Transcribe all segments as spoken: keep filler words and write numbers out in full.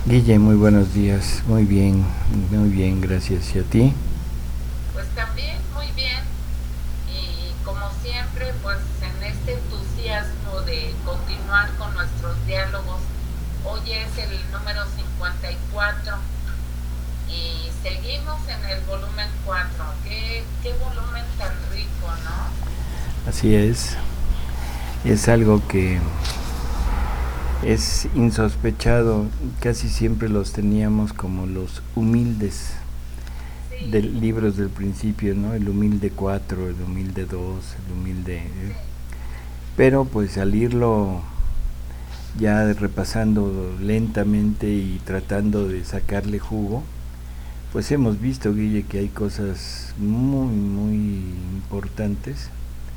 Guille, muy buenos días. Muy bien, muy bien, gracias. ¿Y a ti? Pues también muy bien y como siempre pues en este entusiasmo de continuar con nuestros diálogos, hoy es el número cincuenta y cuatro y seguimos en el volumen cuatro. Qué, qué volumen tan rico, ¿no? Así es. Es algo que es insospechado. Casi siempre los teníamos como los humildes de Sí, libros del principio, ¿no? El humilde cuatro, el humilde dos, el humilde... sí, ¿eh? Pero pues al irlo ya repasando lentamente y tratando de sacarle jugo, pues hemos visto, Guille, que hay cosas muy, muy importantes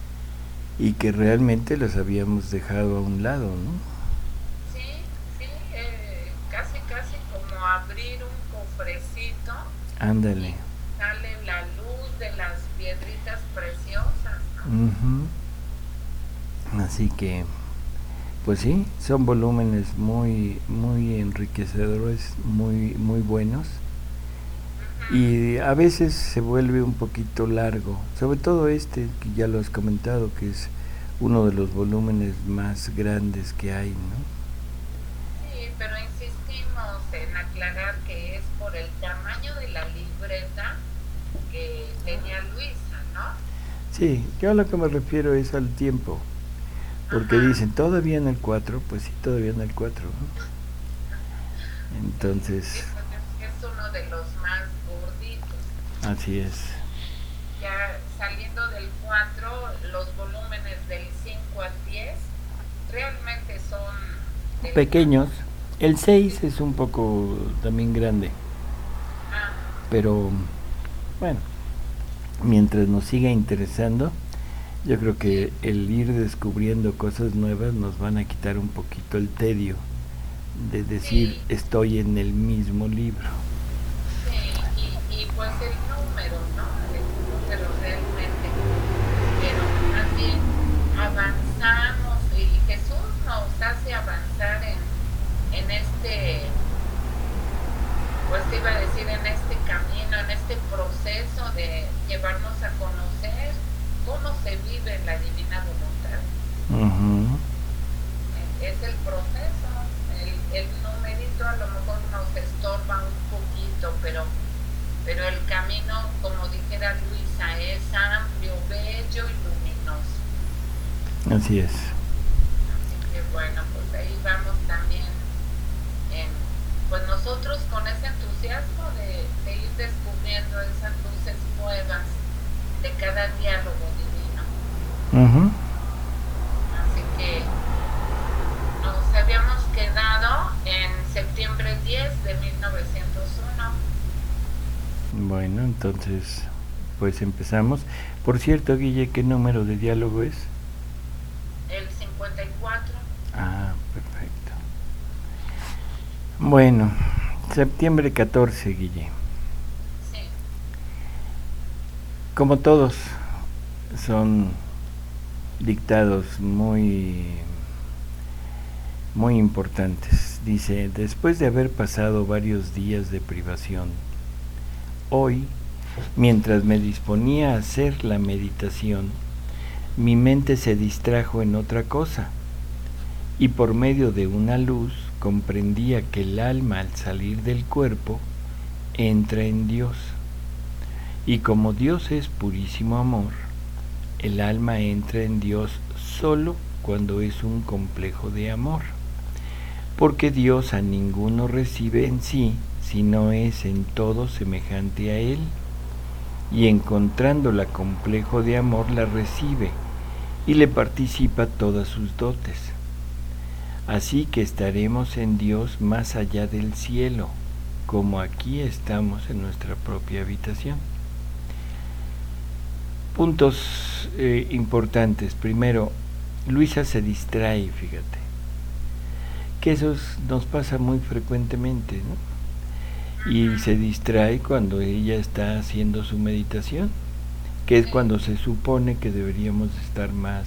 y que realmente las habíamos dejado a un lado, ¿no? sí, sí, eh, casi casi como abrir un cofrecito Ándale. y sale la luz de las piedritas preciosas, ¿no? Ujú. Así que, pues sí, son volúmenes muy, muy enriquecedores, muy, muy buenos. Ujú. Y a veces se vuelve un poquito largo, sobre todo este que ya lo has comentado, que es uno de los volúmenes más grandes que hay, ¿no? Sí, pero insistimos en aclarar que es por el tamaño de la libreta que tenía Luisa, ¿no? Sí, yo a lo que me refiero es al tiempo, porque Ajá, dicen todavía en el cuatro, pues sí, todavía en el cuatro, ¿no? sí, sí, Entonces, pues es, es uno de los más gorditos. así es. Ya saliendo del cuatro, los volúmenes del cinco al diez realmente son Pequeños. delgados. El Sí, seis es un poco también grande, ah, pero bueno, mientras nos siga interesando, yo creo sí, que el ir descubriendo cosas nuevas nos van a quitar un poquito el tedio de decir sí, estoy en el mismo libro. sí, y, y pues el número, ¿no? El número realmente. Pero más bien avanzamos y Jesús nos hace avanzar en, en este, pues te iba a decir, en este camino, en este proceso de llevarnos a conocer cómo se vive en la divina voluntad. Ujú. Eh, Es el proceso, el, el numerito a lo mejor nos estorba un poquito, pero, pero el camino, como dijera Luisa, es amplio, bello y luminoso. Así es. Así que bueno, pues ahí vamos también en, pues nosotros con ese entusiasmo de, de ir descubriendo esas luces nuevas de cada diálogo divino. Ujú. Así que nos habíamos quedado en septiembre diez de mil novecientos uno. Bueno, entonces, pues empezamos. Por cierto, Guille, ¿qué número de diálogo es? El cincuenta y cuatro. Ah, perfecto. Bueno, septiembre catorce, Guille. Sí, Como todos, son dictados muy, muy importantes. Dice, después de haber pasado varios días de privación, hoy, mientras me disponía a hacer la meditación, mi mente se distrajo en otra cosa, y por medio de una luz comprendía que el alma al salir del cuerpo entra en Dios. Y como Dios es purísimo amor, el alma entra en Dios solo cuando es un complejo de amor, porque Dios a ninguno recibe en sí, sino es en todo semejante a Él, y encontrándola complejo de amor la recibe y le participa todas sus dotes. Así que estaremos en Dios más allá del cielo, como aquí estamos en nuestra propia habitación. Puntos eh, importantes. Primero, Luisa se distrae, fíjate. Que eso nos pasa muy frecuentemente, ¿no? Y se distrae cuando ella está haciendo su meditación, que es sí, cuando se supone que deberíamos estar más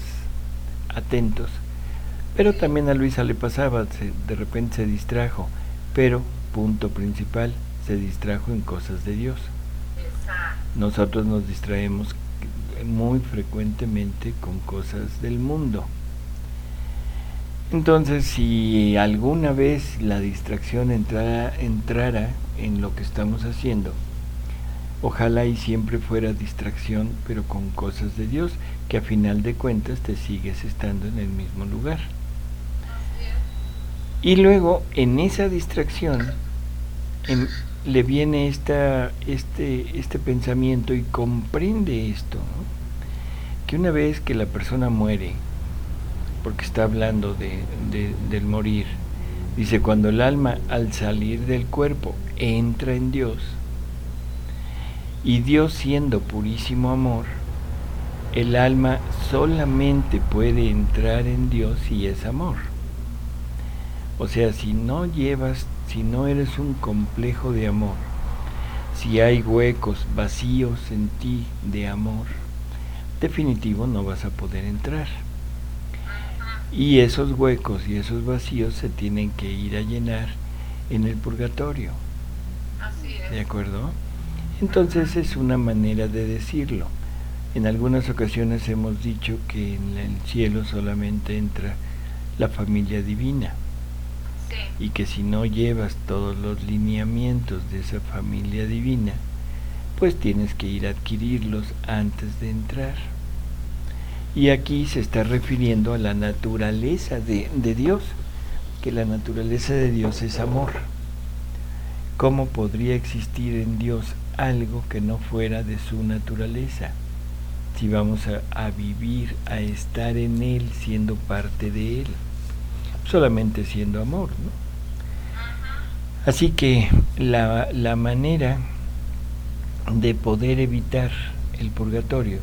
atentos. Pero sí, también a Luisa le pasaba, se, de repente se distrajo, pero punto principal, se distrajo en cosas de Dios. Exacto. Nosotros nos distraemos muy frecuentemente con cosas del mundo. Entonces, si alguna vez la distracción entrara, entrara en lo que estamos haciendo, ojalá y siempre fuera distracción, pero con cosas de Dios, que a final de cuentas te sigues estando en el mismo lugar. Y luego, en esa distracción, en, le viene esta, este, este pensamiento y comprende esto, ¿no? Que una vez que la persona muere, porque está hablando de, de, del morir, dice, cuando el alma al salir del cuerpo entra en Dios, y Dios siendo purísimo amor, el alma solamente puede entrar en Dios si es amor. O sea, si no llevas, si no eres un complejo de amor, si hay huecos vacíos en ti de amor, definitivo no vas a poder entrar. Y esos huecos y esos vacíos se tienen que ir a llenar en el purgatorio. Así es. ¿De acuerdo? Entonces es una manera de decirlo. En algunas ocasiones hemos dicho que en el cielo solamente entra la familia divina. Sí. Y que si no llevas todos los lineamientos de esa familia divina, pues tienes que ir a adquirirlos antes de entrar. Y aquí se está refiriendo a la naturaleza de, de Dios, que la naturaleza de Dios es amor. ¿Cómo podría existir en Dios algo que no fuera de su naturaleza? Si vamos a, a vivir, a estar en Él, siendo parte de Él, solamente siendo amor, ¿no? Así que la, la manera de poder evitar el purgatorio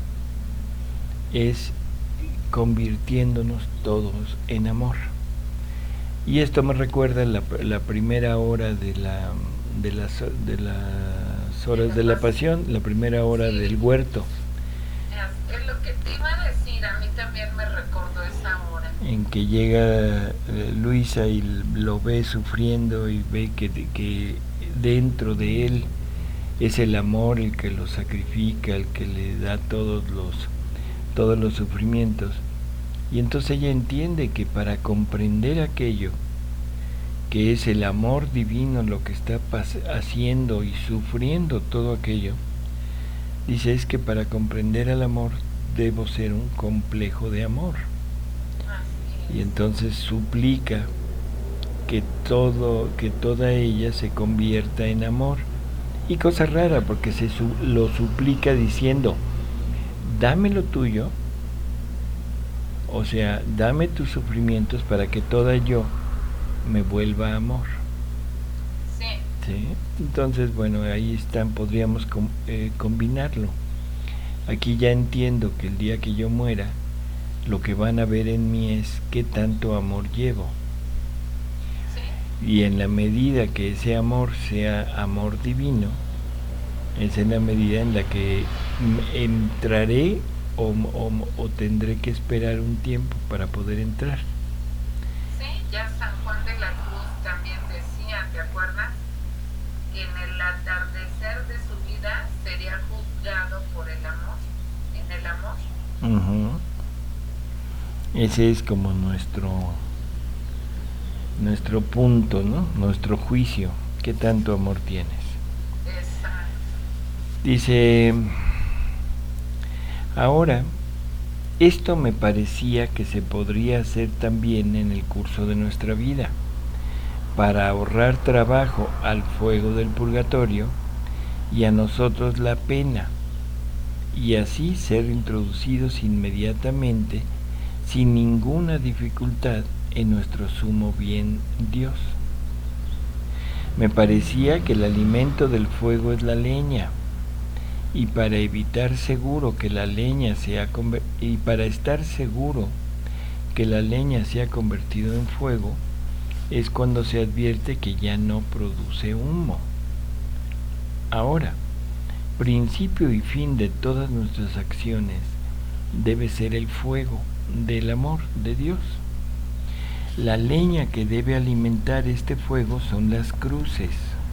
es convirtiéndonos todos en amor. Y esto me recuerda la, la primera hora de, la, de, las, de las horas de la pasión, la primera hora Sí. del huerto. Es, es lo que te iba a decir, a mí también me recordó esa hora. En que llega eh, Luisa y lo ve sufriendo y ve que, que dentro de él es el amor el que lo sacrifica, el que le da todos los, todos los sufrimientos. Y entonces ella entiende que para comprender aquello, que es el amor divino lo que está haciendo y sufriendo todo aquello, dice, es que para comprender al amor debo ser un complejo de amor. Y entonces suplica que todo, que toda ella se convierta en amor. Y cosa rara, porque se su, lo suplica diciendo, dame lo tuyo, o sea, dame tus sufrimientos para que toda yo me vuelva amor. Sí. ¿Sí? Entonces, bueno, ahí están, podríamos com, eh, combinarlo. Aquí ya entiendo que el día que yo muera, lo que van a ver en mí es qué tanto amor llevo. Sí. Y en la medida que ese amor sea amor divino, es en la medida en la que entraré o, o, o tendré que esperar un tiempo para poder entrar. Sí, ya San Juan de la Cruz también decía, ¿te acuerdas? Que en el atardecer de su vida sería juzgado por el amor, en el amor. Uh-huh. Ese es como nuestro nuestro punto, ¿no? Nuestro juicio. ¿Qué tanto amor tienes? Exacto. Dice, ahora, esto me parecía que se podría hacer también en el curso de nuestra vida, para ahorrar trabajo al fuego del purgatorio y a nosotros la pena, y así ser introducidos inmediatamente sin ninguna dificultad en nuestro sumo bien Dios. Me parecía que el alimento del fuego es la leña, y para evitar seguro que la leña sea y para estar seguro que la leña se ha convertido en fuego, es cuando se advierte que ya no produce humo. Ahora, principio y fin de todas nuestras acciones debe ser el fuego del amor de Dios. La leña que debe alimentar este fuego son las cruces,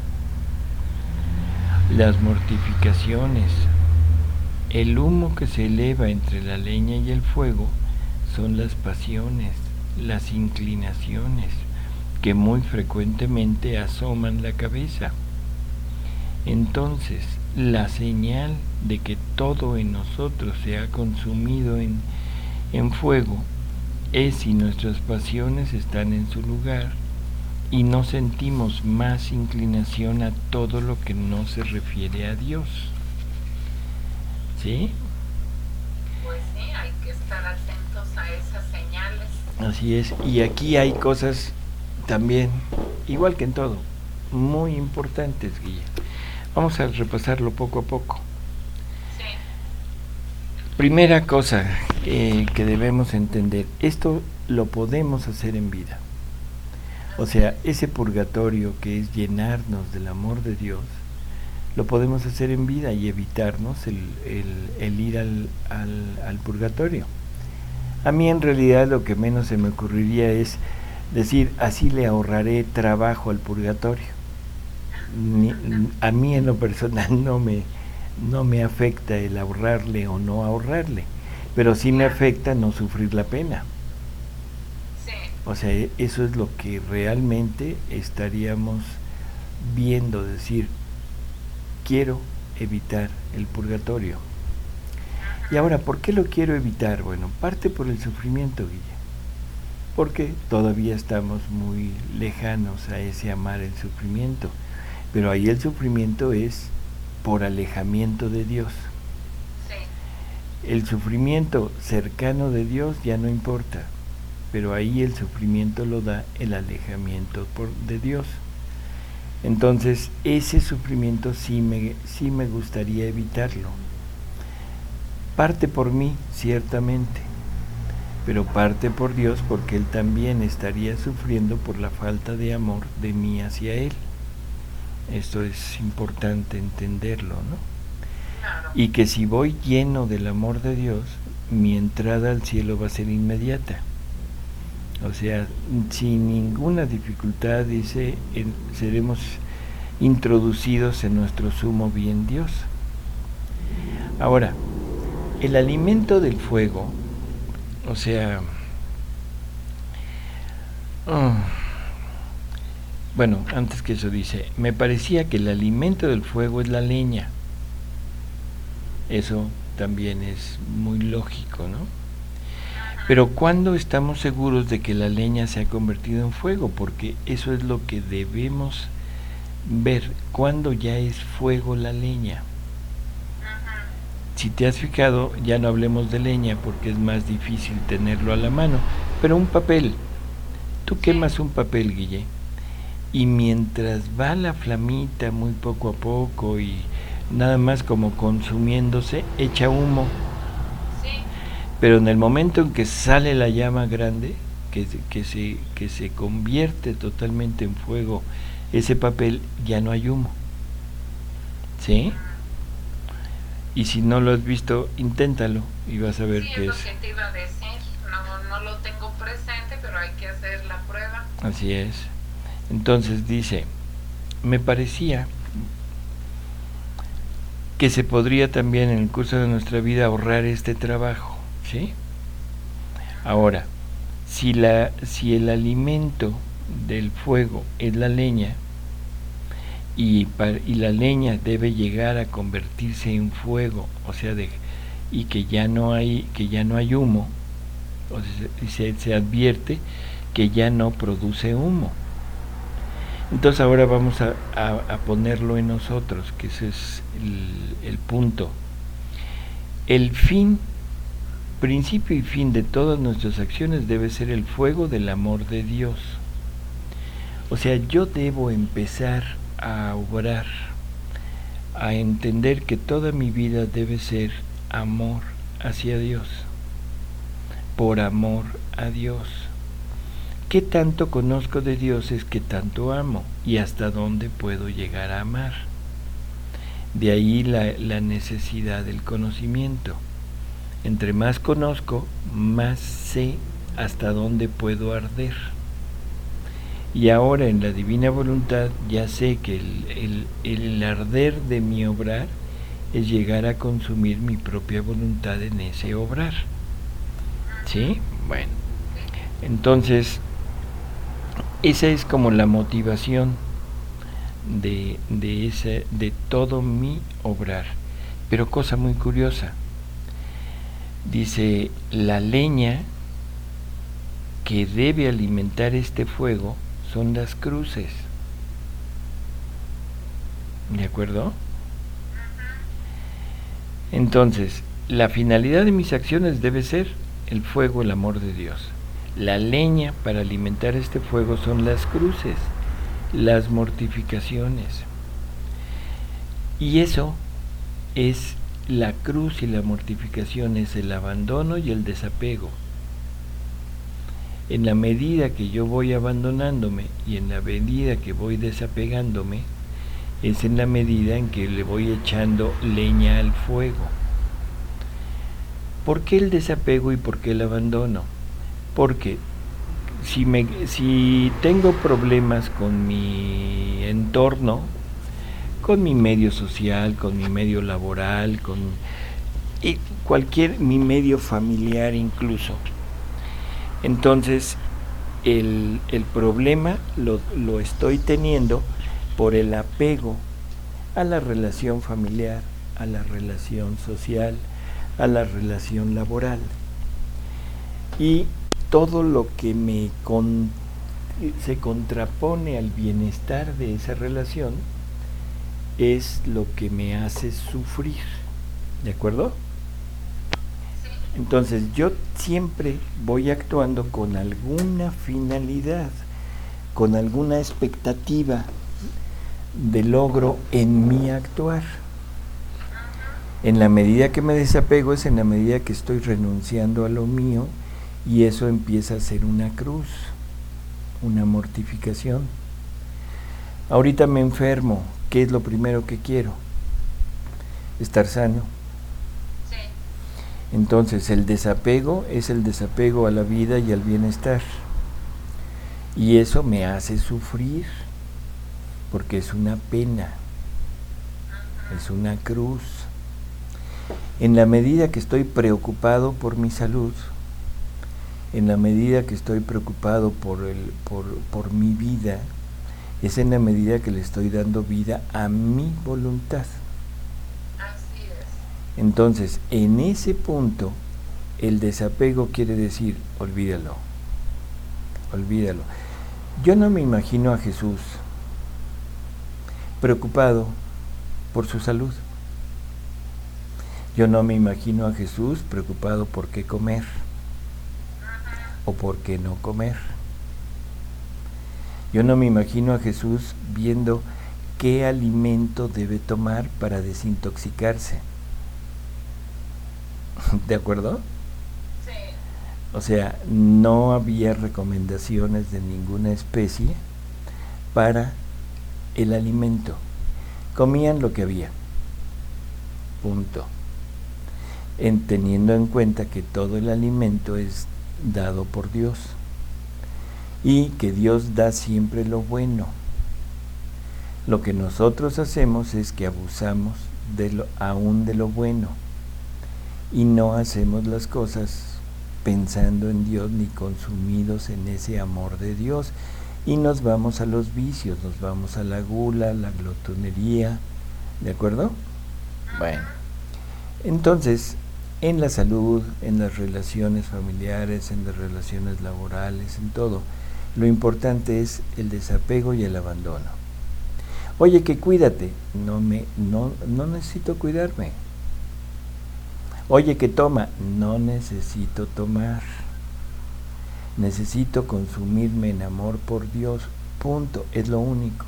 las mortificaciones. El humo que se eleva entre la leña y el fuego son las pasiones, las inclinaciones, que muy frecuentemente asoman la cabeza. Entonces, la señal de que todo en nosotros se ha consumido en, en fuego es si nuestras pasiones están en su lugar y no sentimos más inclinación a todo lo que no se refiere a Dios. ¿Sí? Pues sí, hay que estar atentos a esas señales. Así es, y aquí hay cosas también, igual que en todo, muy importantes, Guille. Vamos a repasarlo poco a poco. Sí. Primera cosa eh, que debemos entender, esto lo podemos hacer en vida. O sea, ese purgatorio que es llenarnos del amor de Dios, lo podemos hacer en vida y evitarnos el, el, el ir al, al, al purgatorio. A mí en realidad lo que menos se me ocurriría es decir, así le ahorraré trabajo al purgatorio. Ni, a mí en lo personal no me, no me afecta el ahorrarle o no ahorrarle, pero sí me afecta no sufrir la pena. O sea, eso es lo que realmente estaríamos viendo, decir, quiero evitar el purgatorio. Y ahora, ¿por qué lo quiero evitar? Bueno, parte por el sufrimiento, Guille, porque todavía estamos muy lejanos a ese amar el sufrimiento, pero ahí el sufrimiento es por alejamiento de Dios. El sufrimiento cercano de Dios ya no importa, pero ahí el sufrimiento lo da el alejamiento por, de Dios. Entonces, ese sufrimiento sí me, sí me gustaría evitarlo. Parte por mí, ciertamente, pero parte por Dios porque Él también estaría sufriendo por la falta de amor de mí hacia Él. Esto es importante entenderlo, ¿no? Claro. Y que si voy lleno del amor de Dios, mi entrada al cielo va a ser inmediata. O sea, sin ninguna dificultad, dice, en, seremos introducidos en nuestro sumo bien Dios. Ahora, el alimento del fuego, o sea, oh, bueno, antes que eso dice, me parecía que el alimento del fuego es la leña. Eso también es muy lógico, ¿no? Pero ¿cuándo estamos seguros de que la leña se ha convertido en fuego? Porque eso es lo que debemos ver, cuando ya es fuego la leña. Si te has fijado, ya no hablemos de leña porque es más difícil tenerlo a la mano, pero un papel, tú quemas un papel, Guille, y mientras va la flamita muy poco a poco y nada más como consumiéndose, echa humo. Pero en el momento en que sale la llama grande, que, que, se, que se convierte totalmente en fuego ese papel, ya no hay humo. ¿Sí? Y si no lo has visto, inténtalo y vas a ver sí, qué es. es. Lo que te iba a decir, no, no lo tengo presente, pero hay que hacer la prueba. Así es. Entonces dice, me parecía que se podría también en el curso de nuestra vida ahorrar este trabajo. ¿Sí? Ahora, si, la, si el alimento del fuego es la leña y, para, y la leña debe llegar a convertirse en fuego, o sea, de, y que ya no hay, que ya no hay humo, o sea, se, se advierte que ya no produce humo. Entonces ahora vamos a, a, a ponerlo en nosotros, que ese es el, el punto. El fin principio y fin de todas nuestras acciones debe ser el fuego del amor de Dios. O sea, yo debo empezar a obrar, a entender que toda mi vida debe ser amor hacia Dios, por amor a Dios. ¿Qué tanto conozco de Dios es que tanto amo y hasta dónde puedo llegar a amar? De ahí la, la necesidad del conocimiento. Entre más conozco, más sé hasta dónde puedo arder. Y ahora en la divina voluntad ya sé que el, el, el arder de mi obrar es llegar a consumir mi propia voluntad en ese obrar. ¿Sí? Bueno. Entonces, esa es como la motivación de, de, ese, de todo mi obrar. Pero cosa muy curiosa. Dice, la leña que debe alimentar este fuego son las cruces. ¿De acuerdo? Entonces, la finalidad de mis acciones debe ser el fuego, el amor de Dios. La leña para alimentar este fuego son las cruces, las mortificaciones. Y eso es la cruz y la mortificación, es el abandono y el desapego. En la medida que yo voy abandonándome y en la medida que voy desapegándome, es en la medida en que le voy echando leña al fuego. ¿Por qué el desapego y por qué el abandono? Porque si, me, si tengo problemas con mi entorno, con mi medio social, con mi medio laboral, con y cualquier, mi medio familiar incluso, entonces el, el problema lo, lo estoy teniendo por el apego a la relación familiar, a la relación social, a la relación laboral. Y todo lo que me con, se contrapone al bienestar de esa relación es lo que me hace sufrir. ¿De acuerdo? Entonces yo siempre voy actuando con alguna finalidad, con alguna expectativa de logro en mi actuar. En la medida que me desapego es en la medida que estoy renunciando a lo mío y eso empieza a ser una cruz, una mortificación. Ahorita me enfermo, ¿qué es lo primero que quiero? Estar sano. Sí. Entonces el desapego es el desapego a la vida y al bienestar. Y eso me hace sufrir, porque es una pena, es una cruz. En la medida que estoy preocupado por mi salud, en la medida que estoy preocupado por, el, por, por mi vida, es en la medida que le estoy dando vida a mi voluntad. Así es. Entonces, en ese punto, el desapego quiere decir, olvídalo, olvídalo. Yo no me imagino a Jesús preocupado por su salud. Yo no me imagino a Jesús preocupado por qué comer o por qué no comer. Yo no me imagino a Jesús viendo qué alimento debe tomar para desintoxicarse. ¿De acuerdo? Sí. O sea, no había recomendaciones de ninguna especie para el alimento. Comían lo que había. Punto. En, teniendo en cuenta que todo el alimento es dado por Dios y que Dios da siempre lo bueno. Lo que nosotros hacemos es que abusamos de lo, aún de lo bueno y no hacemos las cosas pensando en Dios ni consumidos en ese amor de Dios y nos vamos a los vicios, nos vamos a la gula, la glotonería, ¿de acuerdo? Bueno, entonces en la salud, en las relaciones familiares, en las relaciones laborales, en todo, lo importante es el desapego y el abandono. Oye, que cuídate, no, me, no, no necesito cuidarme. Oye, que toma, no necesito tomar. Necesito consumirme en amor por Dios, punto, es lo único.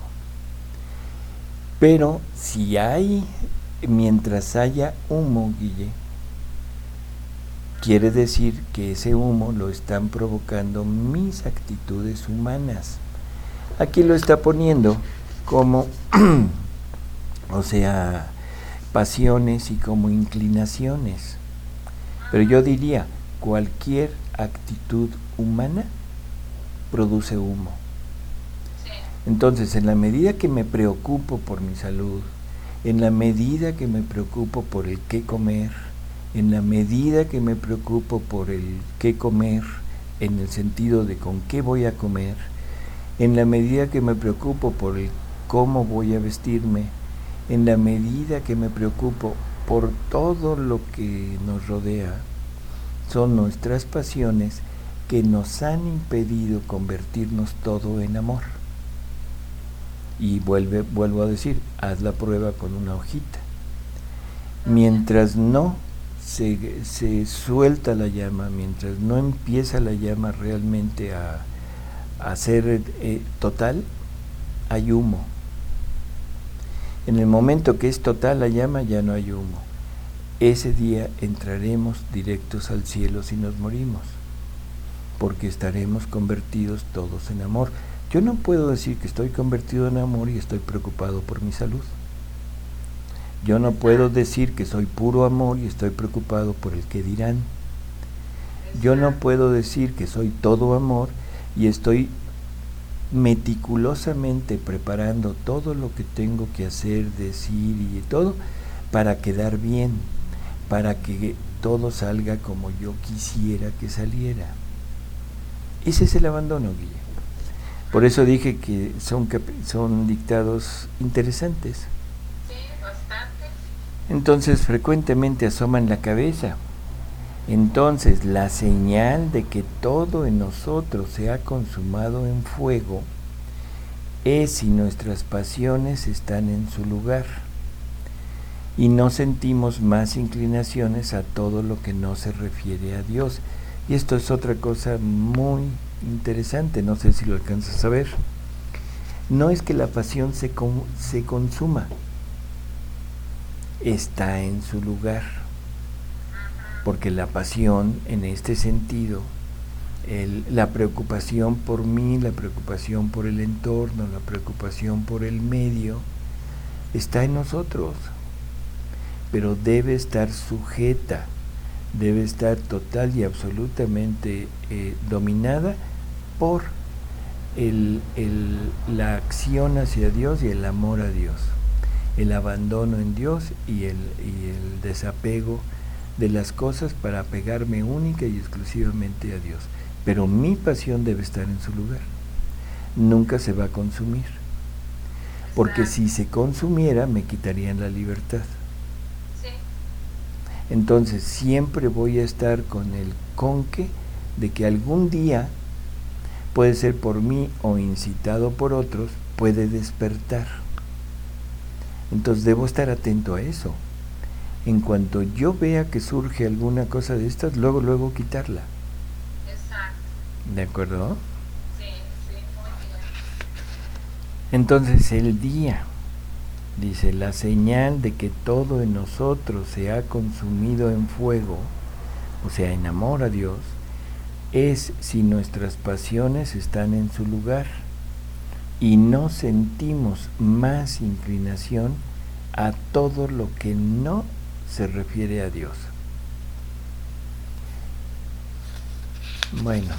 Pero si hay, mientras haya humo, Guille, quiere decir que ese humo lo están provocando mis actitudes humanas. Aquí lo está poniendo como, o sea, pasiones y como inclinaciones. Pero yo diría, cualquier actitud humana produce humo. Entonces, en la medida que me preocupo por mi salud, en la medida que me preocupo por el qué comer, en la medida que me preocupo por el qué comer, en el sentido de con qué voy a comer, en la medida que me preocupo por el cómo voy a vestirme, en la medida que me preocupo por todo lo que nos rodea, son nuestras pasiones que nos han impedido convertirnos todo en amor. Y vuelve, vuelvo a decir, haz la prueba con una hojita. Mientras no se, se suelta la llama, mientras no empieza la llama realmente a, a ser eh, total, hay humo. En el momento que es total la llama, ya no hay humo. Ese día entraremos directos al cielo si nos morimos, porque estaremos convertidos todos en amor. Yo no puedo decir que estoy convertido en amor y estoy preocupado por mi salud. Yo no puedo decir que soy puro amor y estoy preocupado por el que dirán. Yo no puedo decir que soy todo amor y estoy meticulosamente preparando todo lo que tengo que hacer, decir y todo para quedar bien, para que todo salga como yo quisiera que saliera. Ese es el abandono, Guille. Por eso dije que son, son dictados interesantes. Sí, bastante. Entonces frecuentemente asoman la cabeza. Entonces la señal de que todo en nosotros se ha consumado en fuego es si nuestras pasiones están en su lugar y no sentimos más inclinaciones a todo lo que no se refiere a Dios. Y esto es otra cosa muy interesante, no sé si lo alcanzas a ver. No es que la pasión se, con, se consuma, está en su lugar, porque la pasión en este sentido, el, la preocupación por mí, la preocupación por el entorno, la preocupación por el medio, está en nosotros, pero debe estar sujeta, debe estar total y absolutamente eh, dominada por el, el, la acción hacia Dios y el amor a Dios, el abandono en Dios y el, y el desapego de las cosas para apegarme única y exclusivamente a Dios. Pero mi pasión debe estar en su lugar, nunca se va a consumir, porque si se consumiera me quitarían la libertad. Entonces siempre voy a estar con el conque de que algún día, puede ser por mí o incitado por otros, puede despertar. Entonces debo estar atento a eso. En cuanto yo vea que surge alguna cosa de estas, luego, luego quitarla. Exacto. ¿De acuerdo? Sí, sí, muy bien. Entonces el día, dice, la señal de que todo en nosotros se ha consumido en fuego, o sea, en amor a Dios, es si nuestras pasiones están en su lugar y no sentimos más inclinación a todo lo que no se refiere a Dios. Bueno,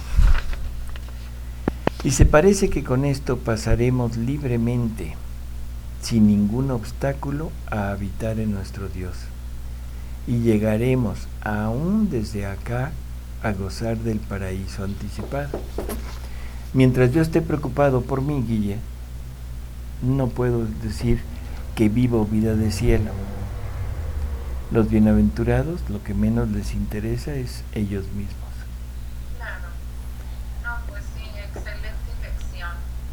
y se parece que con esto pasaremos libremente, sin ningún obstáculo, a habitar en nuestro Dios, y llegaremos aún desde acá a gozar del paraíso anticipado. Mientras yo esté preocupado por mí, Guille, no puedo decir que vivo vida de cielo. Los bienaventurados, lo que menos les interesa es ellos mismos. Claro. No, pues sí, excelente lección.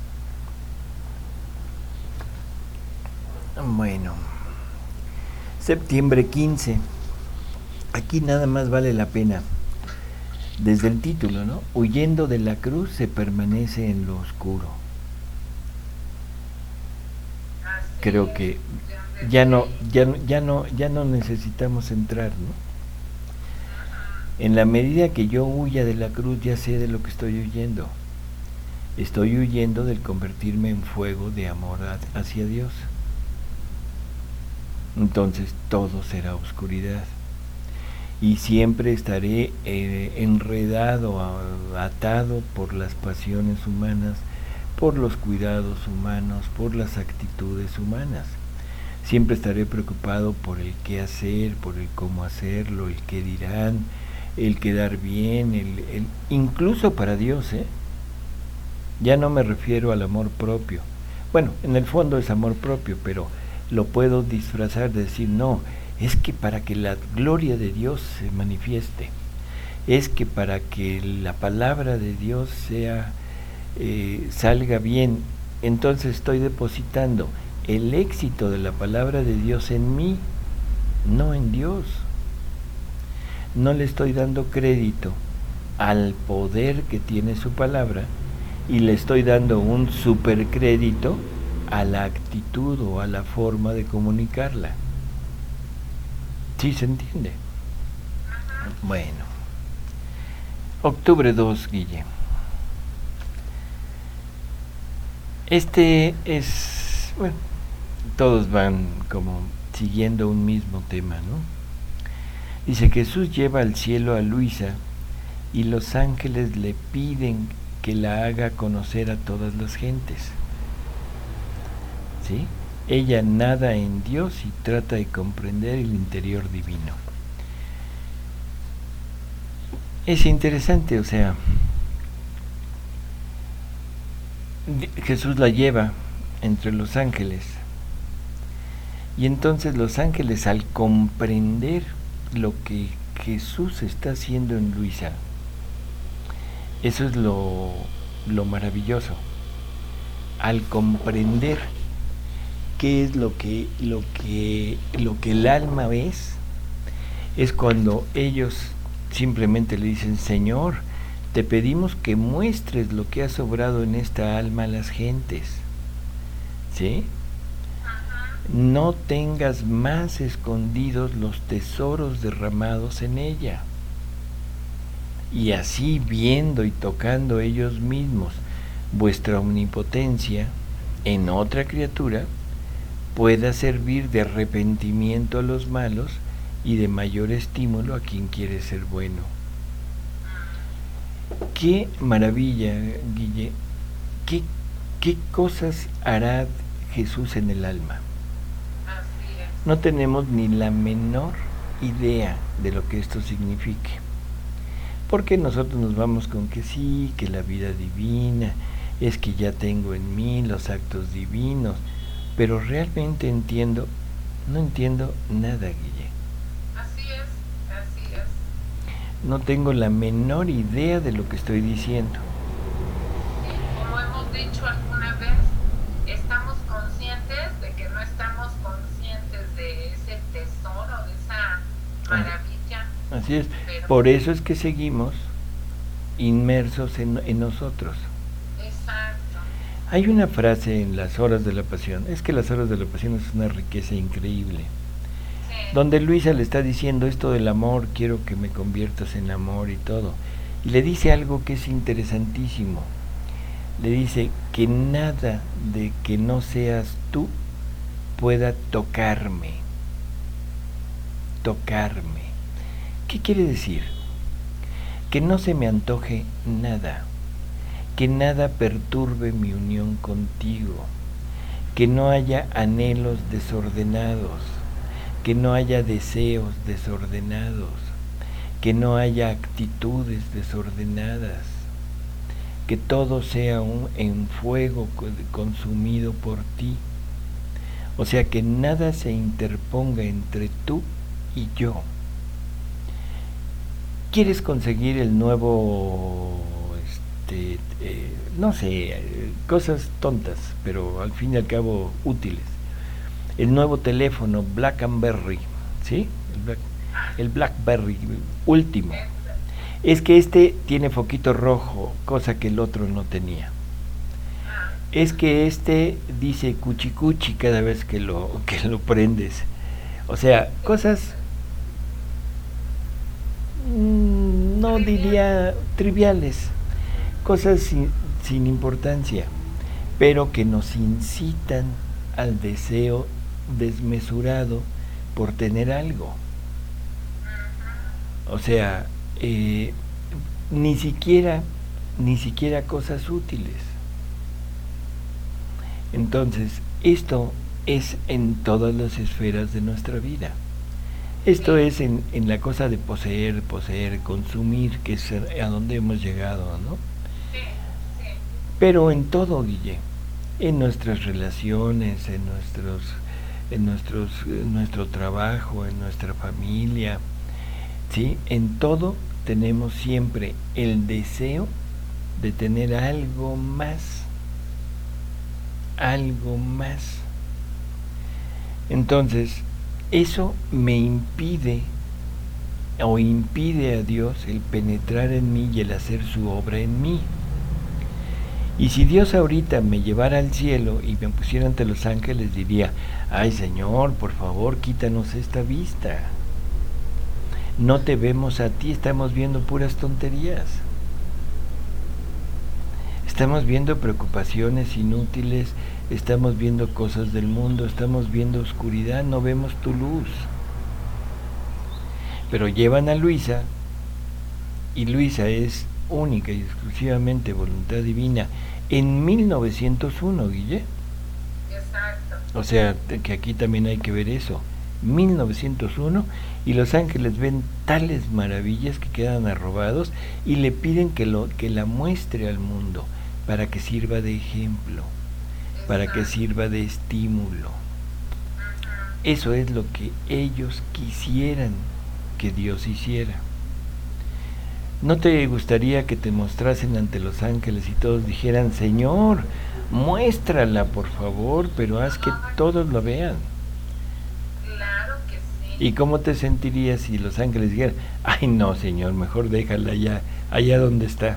Bueno, septiembre quince. Aquí nada más vale la pena, desde el título, ¿no? Huyendo de la cruz se permanece en lo oscuro. Así Creo que es, ya no, ya, no- ya no, ya no necesitamos entrar, ¿no? En la medida que yo huya de la cruz, ya sé de lo que estoy huyendo. Estoy huyendo del convertirme en fuego de amor a- hacia Dios. Entonces todo será oscuridad. Y siempre estaré eh, enredado, a- atado por las pasiones humanas, por los cuidados humanos, por las actitudes humanas. Siempre estaré preocupado por el qué hacer, por el cómo hacerlo, el qué dirán, el quedar bien, el, el, incluso para Dios, ¿eh? Ya no me refiero al amor propio. Bueno, en el fondo es amor propio, pero lo puedo disfrazar de decir, no, es que para que la gloria de Dios se manifieste, es que para que la palabra de Dios sea, eh, salga bien, entonces estoy depositando el éxito de la palabra de Dios en mí, no en Dios. No le estoy dando crédito al poder que tiene su palabra y le estoy dando un supercrédito a la actitud o a la forma de comunicarla. ¿Sí se entiende? Bueno. Octubre dos, Guille. Este es, bueno, todos van como siguiendo un mismo tema, ¿no? Dice, Jesús lleva al cielo a Luisa y los ángeles le piden que la haga conocer a todas las gentes. ¿Sí? Ella nada en Dios y trata de comprender el interior divino. Es interesante, o sea, Jesús la lleva entre los ángeles y entonces los ángeles, al comprender lo que Jesús está haciendo en Luisa, eso es lo, lo maravilloso, al comprender qué es lo que, lo que, lo que el alma es, es cuando ellos simplemente le dicen, Señor, te pedimos que muestres lo que ha sobrado en esta alma a las gentes, ¿sí? No tengas más escondidos los tesoros derramados en ella. Y así, viendo y tocando ellos mismos vuestra omnipotencia en otra criatura, pueda servir de arrepentimiento a los malos y de mayor estímulo a quien quiere ser bueno. Qué maravilla, Guille. ¿Qué, qué cosas hará Jesús en el alma? No tenemos ni la menor idea de lo que esto signifique. Porque nosotros nos vamos con que sí, que la vida divina, es que ya tengo en mí los actos divinos, pero realmente entiendo, no entiendo nada, Guille. Así es, así es. No tengo la menor idea de lo que estoy diciendo. Como hemos dicho alguna vez, estamos conscientes de que no estamos conscientes de ese tesoro, de esa maravilla. Así es, por eso es que seguimos inmersos en, en nosotros. Exacto. Hay una frase en las horas de la pasión, es que las horas de la pasión es una riqueza increíble, sí, donde Luisa le está diciendo esto del amor, quiero que me conviertas en amor y todo, y le dice algo que es interesantísimo, le dice que nada de que no seas tú pueda tocarme, tocarme. ¿Qué quiere decir? Que no se me antoje nada, que nada perturbe mi unión contigo, que no haya anhelos desordenados, que no haya deseos desordenados, que no haya actitudes desordenadas, que todo sea un en fuego consumido por ti. O sea, que nada se interponga entre tú y yo. ¿Quieres conseguir el nuevo, este, eh, no sé, eh, cosas tontas, pero al fin y al cabo útiles? El nuevo teléfono Blackberry, ¿sí? El, Black, el Blackberry último. Es que este tiene foquito rojo, cosa que el otro no tenía. Es que este dice cuchi cuchi cada vez que lo, que lo prendes. O sea, cosas... no diría triviales, cosas sin, sin importancia, pero que nos incitan al deseo desmesurado por tener algo. O sea, eh, ni siquiera, ni siquiera cosas útiles. Entonces, esto es en todas las esferas de nuestra vida. Esto es en, en la cosa de poseer, poseer, consumir, que es a donde hemos llegado, ¿no? Sí, sí. Pero en todo, Guille, en nuestras relaciones, en nuestros, en nuestros, en nuestro trabajo, en nuestra familia, ¿sí? En todo tenemos siempre el deseo de tener algo más, algo más. Entonces, eso me impide o impide a Dios el penetrar en mí y el hacer su obra en mí. Y si Dios ahorita me llevara al cielo y me pusiera ante los ángeles, diría: ay Señor, por favor, quítanos esta vista. No te vemos a ti, estamos viendo puras tonterías. Estamos viendo preocupaciones inútiles, estamos viendo cosas del mundo, estamos viendo oscuridad, no vemos tu luz. Pero llevan a Luisa, y Luisa es única y exclusivamente voluntad divina, en mil novecientos uno, Guille. Exacto. O sea, que aquí también hay que ver eso. mil novecientos uno, y los ángeles ven tales maravillas que quedan arrobados y le piden que, lo, que la muestre al mundo para que sirva de ejemplo, Exacto. para que sirva de estímulo. Uh-huh. Eso es lo que ellos quisieran que Dios hiciera. ¿No te gustaría que te mostrasen ante los ángeles y todos dijeran: Señor, muéstrala por favor, pero haz que todos lo vean? Claro que sí. ¿Y cómo te sentirías si los ángeles dijeran: ay no Señor, mejor déjala allá, allá donde está?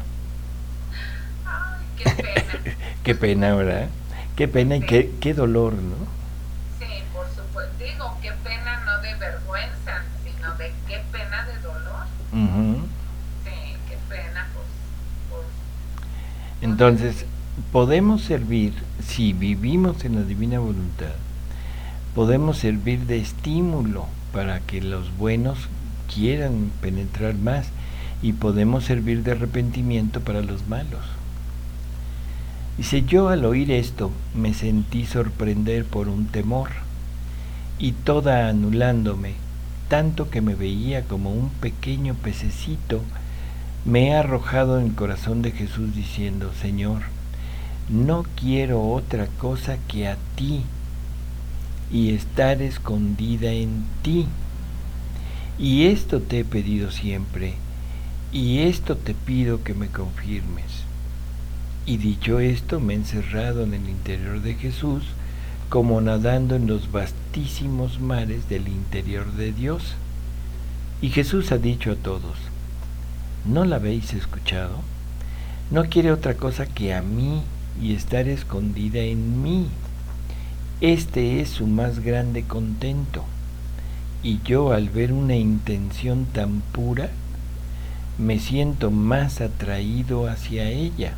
Ay, qué pena. Qué pena, ¿verdad? Qué pena y qué, qué dolor, ¿no? Sí, por supuesto. Digo, qué pena no de vergüenza, sino de qué pena de dolor. Uh-huh. Sí, qué pena, pues, pues. Entonces, podemos servir, si vivimos en la divina voluntad, podemos servir de estímulo para que los buenos quieran penetrar más, y podemos servir de arrepentimiento para los malos. Dice: yo al oír esto me sentí sorprender por un temor, y toda anulándome, tanto que me veía como un pequeño pececito, me he arrojado en el corazón de Jesús diciendo: Señor, no quiero otra cosa que a ti, y estar escondida en ti. Y esto te he pedido siempre, y esto te pido que me confirmes. Y dicho esto, me he encerrado en el interior de Jesús, como nadando en los vastísimos mares del interior de Dios. Y Jesús ha dicho a todos: ¿no la habéis escuchado? No quiere otra cosa que a mí, y estar escondida en mí. Este es su más grande contento. Y yo, al ver una intención tan pura, me siento más atraído hacia ella.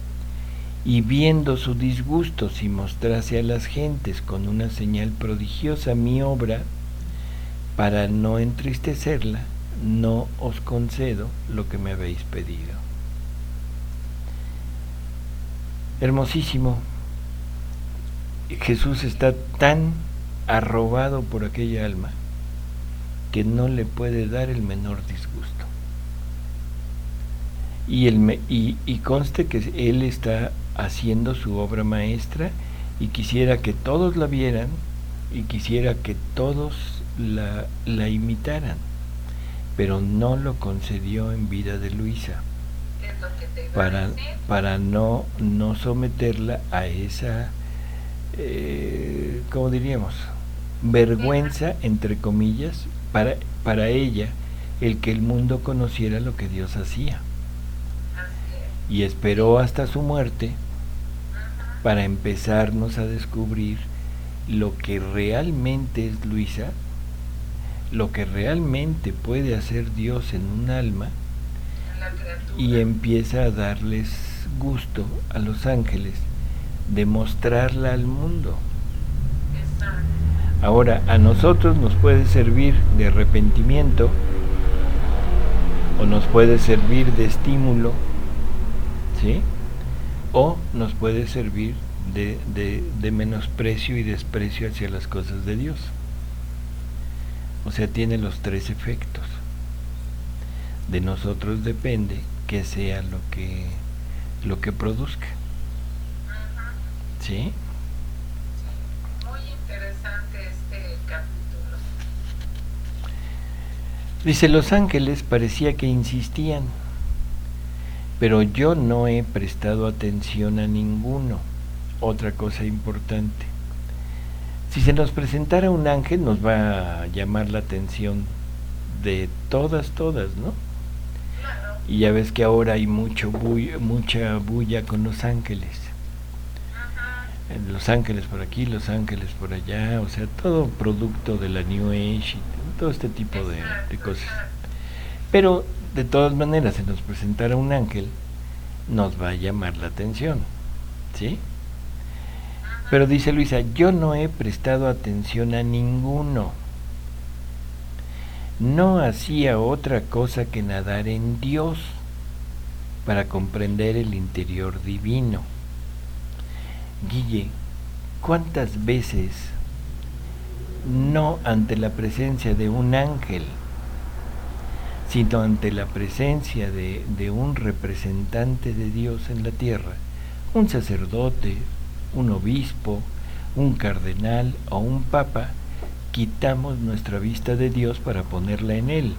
Y viendo su disgusto si mostrase a las gentes con una señal prodigiosa mi obra, para no entristecerla, no os concedo lo que me habéis pedido. Hermosísimo. Jesús está tan arrobado por aquella alma que no le puede dar el menor disgusto. Y, el, y, y conste que él está haciendo su obra maestra, y quisiera que todos la vieran, y quisiera que todos la, la imitaran, pero no lo concedió en vida de Luisa, Es lo que te iba para, a decir. para no, no someterla a esa, eh, ¿cómo diríamos? Vergüenza, entre comillas, para, para ella, el que el mundo conociera lo que Dios hacía. Así es. Y esperó hasta su muerte Ajá. para empezarnos a descubrir lo que realmente es Luisa, lo que realmente puede hacer Dios en un alma, La criatura. y empieza a darles gusto a los ángeles de mostrarla al mundo. Exacto. Ahora, a nosotros nos puede servir de arrepentimiento, o nos puede servir de estímulo, ¿sí? O nos puede servir de, de, de menosprecio y desprecio hacia las cosas de Dios. O sea, tiene los tres efectos. De nosotros depende que sea lo que lo que produzca. Ujú. ¿Sí? Sí, muy interesante este capítulo. Dice, los ángeles parecía que insistían, pero yo no he prestado atención a ninguno. Otra cosa importante. Si se nos presentara un ángel, nos va a llamar la atención de todas, todas, ¿no? Claro. Y ya ves que ahora hay mucho bulla, mucha bulla con los ángeles. Ujú. Los ángeles por aquí, los ángeles por allá, o sea, todo producto de la New Age y todo este tipo de, Exacto, de cosas. exacto. Pero de todas maneras, si nos presentara un ángel, nos va a llamar la atención, ¿sí? Pero Ujú. dice Luisa, yo no he prestado atención a ninguno. No hacía otra cosa que nadar en Dios para comprender el interior divino. Guille, ¿cuántas veces no ante la presencia de un ángel, sino ante la presencia de, de un representante de Dios en la tierra, un sacerdote, un obispo, un cardenal o un papa, quitamos nuestra vista de Dios para ponerla en él?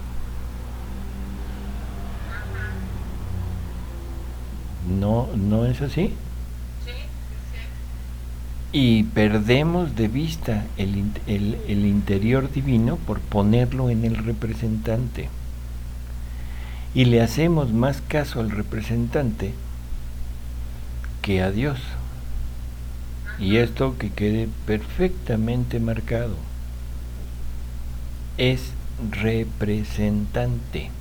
¿No, no es así? Sí, sí, sí. Y perdemos de vista el, el, el interior divino por ponerlo en el representante. Y le hacemos más caso al representante que a Dios. Y esto que quede perfectamente marcado. Es representante.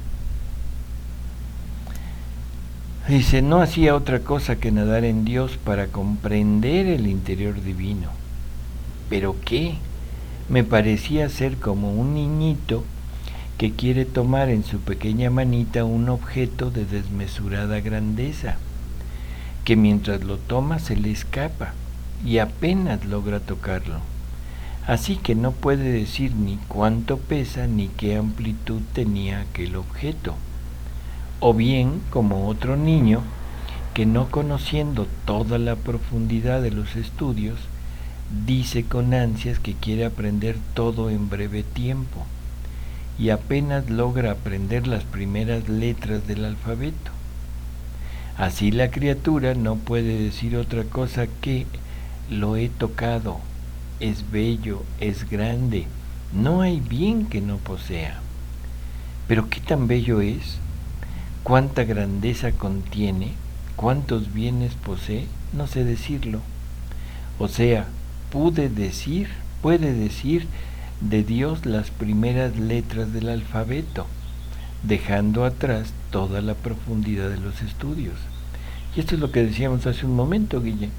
Dice, no hacía otra cosa que nadar en Dios para comprender el interior divino. ¿Pero qué? Me parecía ser como un niñito que quiere tomar en su pequeña manita un objeto de desmesurada grandeza, que mientras lo toma se le escapa y apenas logra tocarlo. Así que no puede decir ni cuánto pesa ni qué amplitud tenía aquel objeto. O bien, como otro niño, que no conociendo toda la profundidad de los estudios, dice con ansias que quiere aprender todo en breve tiempo, y apenas logra aprender las primeras letras del alfabeto. Así la criatura no puede decir otra cosa que lo he tocado, es bello, es grande, no hay bien que no posea. Pero ¿qué tan bello es? ¿Cuánta grandeza contiene? ¿Cuántos bienes posee? No sé decirlo. O sea, pude decir, puede decir de Dios las primeras letras del alfabeto, dejando atrás toda la profundidad de los estudios. Y esto es lo que decíamos hace un momento, Guille.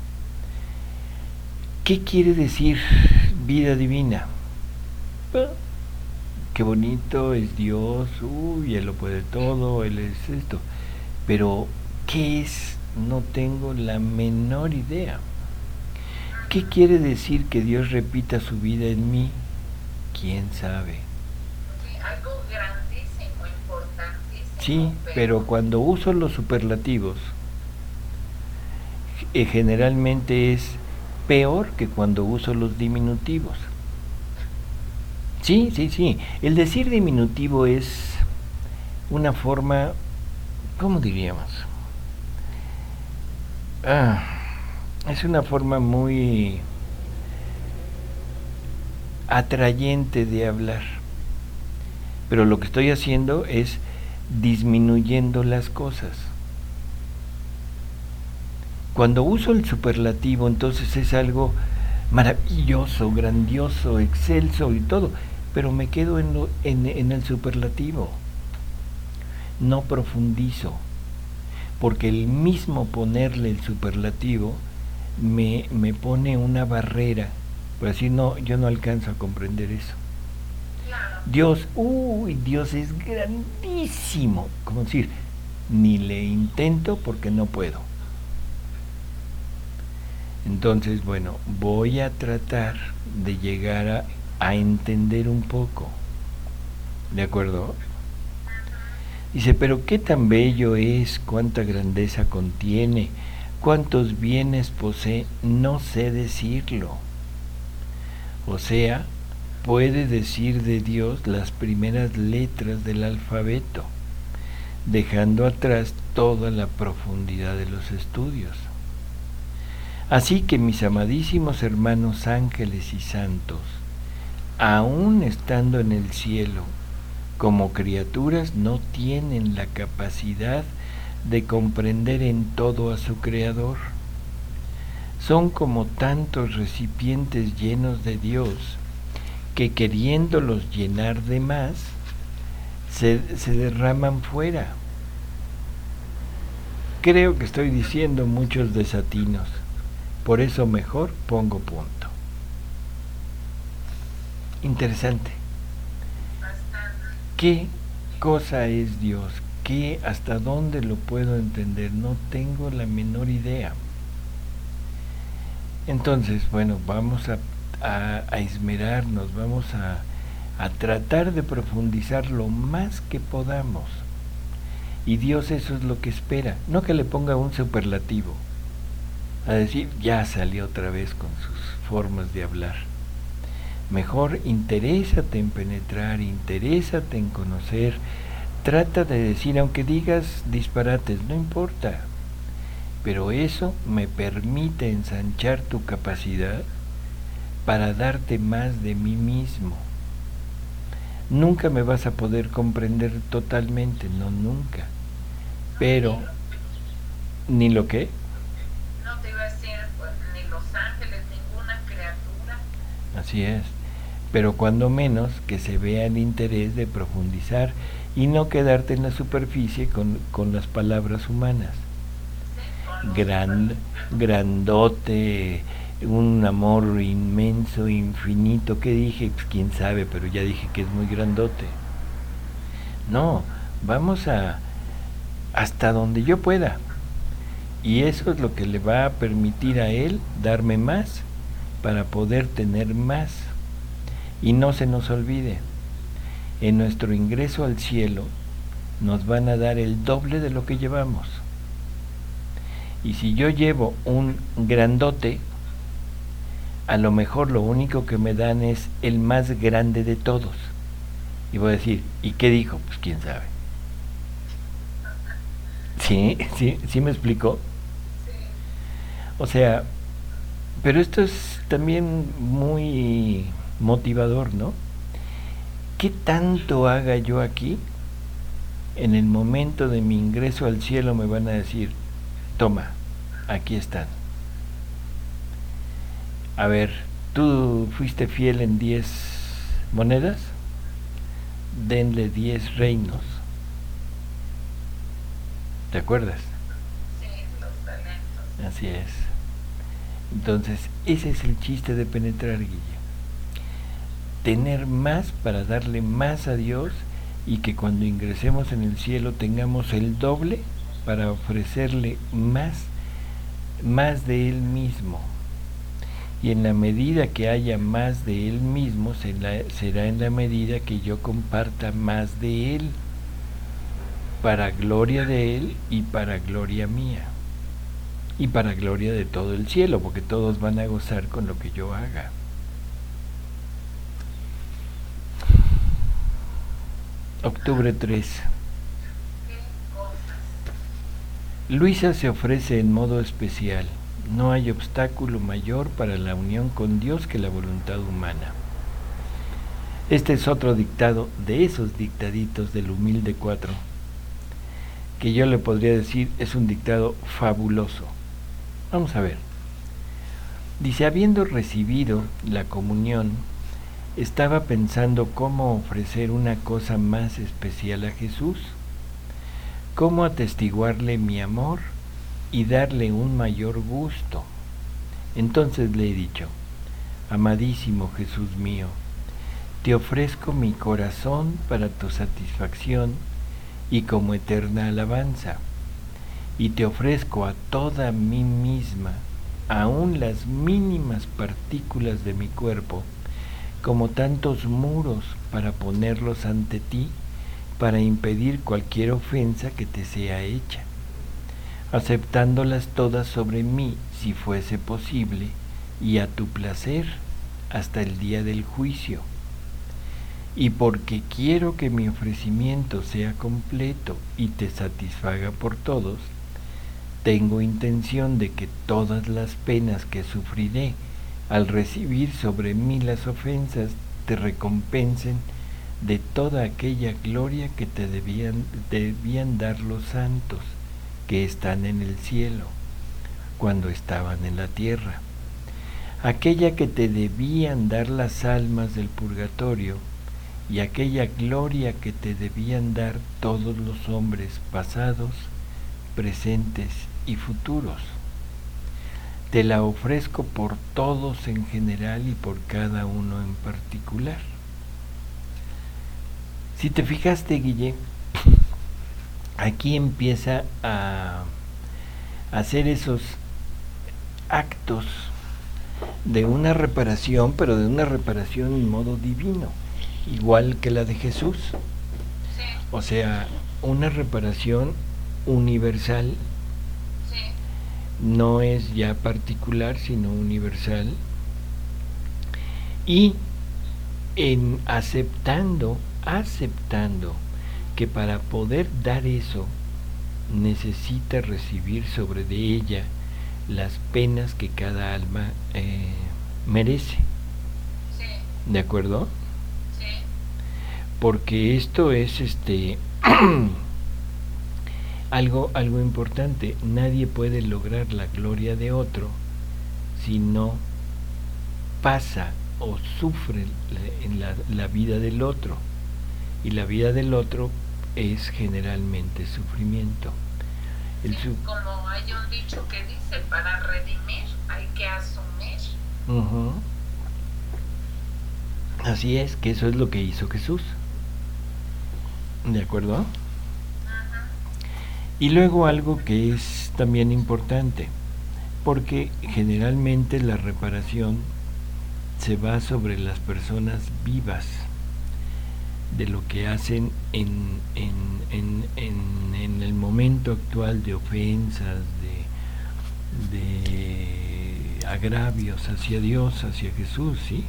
¿Qué quiere decir vida divina? Bueno, qué bonito es Dios, uy, Él lo puede todo, Él es esto. Pero, ¿qué es? No tengo la menor idea. ¿Qué quiere decir que Dios repita su vida en mí? ¿Quién sabe? Sí, algo grandísimo, importantísimo. Sí, pero cuando uso los superlativos, eh, generalmente es peor que cuando uso los diminutivos. Sí, sí, sí. El decir diminutivo es una forma, ¿cómo diríamos? Ah, es una forma muy atrayente de hablar. Pero lo que estoy haciendo es disminuyendo las cosas. Cuando uso el superlativo, entonces es algo maravilloso, grandioso, excelso y todo, pero me quedo en, lo, en, en el superlativo. No profundizo, porque el mismo ponerle el superlativo me, me pone una barrera, por así no, yo no alcanzo a comprender eso. Claro. Dios, uy, Dios es grandísimo, como decir, ni le intento porque no puedo. Entonces, bueno, voy a tratar de llegar a, a entender un poco. ¿De acuerdo? Dice, pero qué tan bello es, cuánta grandeza contiene, cuántos bienes posee, no sé decirlo. O sea, puede decir de Dios las primeras letras del alfabeto, dejando atrás toda la profundidad de los estudios. Así que mis amadísimos hermanos ángeles y santos, aun estando en el cielo, como criaturas no tienen la capacidad de comprender en todo a su Creador. Son como tantos recipientes llenos de Dios que, queriéndolos llenar de más, se, se derraman fuera. Creo que estoy diciendo muchos desatinos, por eso mejor pongo punto. Interesante. ¿Qué cosa es Dios? ¿Qué, hasta dónde lo puedo entender? No tengo la menor idea. Entonces, bueno, vamos a, a, a esmerarnos, vamos a, a tratar de profundizar lo más que podamos. Y Dios eso es lo que espera, no que le ponga un superlativo, a decir, ya salió otra vez con sus formas de hablar. Mejor interésate en penetrar, interésate en conocer, trata de decir, aunque digas disparates, no importa, pero eso me permite ensanchar tu capacidad para darte más de mí mismo. Nunca me vas a poder comprender totalmente, no, nunca, pero, ¿ni lo qué? No te iba a decir, pues, ni los ángeles, ninguna criatura. Así es. Pero cuando menos que se vea el interés de profundizar y no quedarte en la superficie con, con las palabras humanas. Gran, grandote, un amor inmenso, infinito. ¿Qué dije? Pues quién sabe, pero ya dije que es muy grandote. No, vamos a hasta donde yo pueda. Y eso es lo que le va a permitir a él darme más para poder tener más. Y no se nos olvide, en nuestro ingreso al cielo nos van a dar el doble de lo que llevamos. Y si yo llevo un grandote, a lo mejor lo único que me dan es el más grande de todos. Y voy a decir, ¿y qué dijo? Pues quién sabe. ¿Sí? ¿Sí? ¿Sí me explicó? O sea, pero esto es también muy motivador, ¿no? ¿Qué tanto haga yo aquí? En el momento de mi ingreso al cielo me van a decir, toma, aquí están. A ver, ¿tú fuiste fiel en diez monedas? Denle diez reinos. ¿Te acuerdas? Sí, los talentos. Así es. Entonces, ese es el chiste de penetrar, Guille. Tener más para darle más a Dios y que cuando ingresemos en el cielo tengamos el doble para ofrecerle más, más de Él mismo. Y en la medida que haya más de Él mismo, será en la medida que yo comparta más de Él, para gloria de Él y para gloria mía. Y para gloria de todo el cielo, porque todos van a gozar con lo que yo haga. Octubre tres. Luisa se ofrece en modo especial. No hay obstáculo mayor para la unión con Dios que la voluntad humana. Este es otro dictado de esos dictaditos del humilde cuatro, que yo le podría decir es un dictado fabuloso. Vamos a ver. Dice, habiendo recibido la comunión, estaba pensando cómo ofrecer una cosa más especial a Jesús, cómo atestiguarle mi amor y darle un mayor gusto. Entonces le he dicho, amadísimo Jesús mío, te ofrezco mi corazón para tu satisfacción y como eterna alabanza, y te ofrezco a toda mí misma aún las mínimas partículas de mi cuerpo como tantos muros para ponerlos ante ti, para impedir cualquier ofensa que te sea hecha, aceptándolas todas sobre mí si fuese posible, y a tu placer hasta el día del juicio. Y porque quiero que mi ofrecimiento sea completo y te satisfaga por todos, tengo intención de que todas las penas que sufriré al recibir sobre mí las ofensas te recompensen de toda aquella gloria que te debían, debían dar los santos que están en el cielo cuando estaban en la tierra, aquella que te debían dar las almas del purgatorio y aquella gloria que te debían dar todos los hombres pasados, presentes y futuros. Te la ofrezco por todos en general y por cada uno en particular. Si te fijaste, Guille, aquí empieza a hacer esos actos de una reparación, pero de una reparación en modo divino, igual que la de Jesús. Sí. O sea, una reparación universal. Sí. No es ya particular, sino universal. Y en aceptando, aceptando que para poder dar eso necesita recibir sobre de ella las penas que cada alma eh, merece. Sí. ¿De acuerdo? Sí. Porque esto es este algo, algo importante. Nadie puede lograr la gloria de otro si no pasa o sufre en la, la vida del otro. Y la vida del otro es generalmente sufrimiento. El Sí, su como hay un dicho que dice, para redimir hay que asumir. uh-huh. Así es, que eso es lo que hizo Jesús. ¿De acuerdo? Uh-huh. Y luego algo que es también importante, porque generalmente la reparación se va sobre las personas vivas, de lo que hacen en, en, en, en, en el momento actual de ofensas, de, de agravios hacia Dios, hacia Jesús, ¿sí?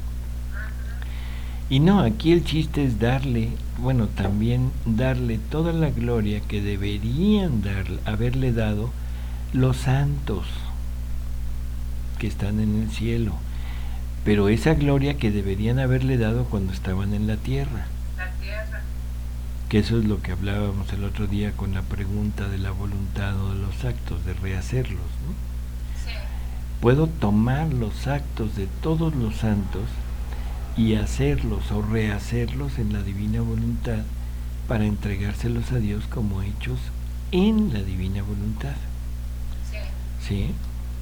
Y no, aquí el chiste es darle, bueno, también darle toda la gloria que deberían dar, haberle dado los santos que están en el cielo, pero esa gloria que deberían haberle dado cuando estaban en la tierra. La tierra. Que eso es lo que hablábamos el otro día con la pregunta de la voluntad o de los actos, de rehacerlos, ¿no? Sí. Puedo tomar los actos de todos los santos y hacerlos o rehacerlos en la divina voluntad para entregárselos a Dios como hechos en la divina voluntad. Sí. ¿Sí?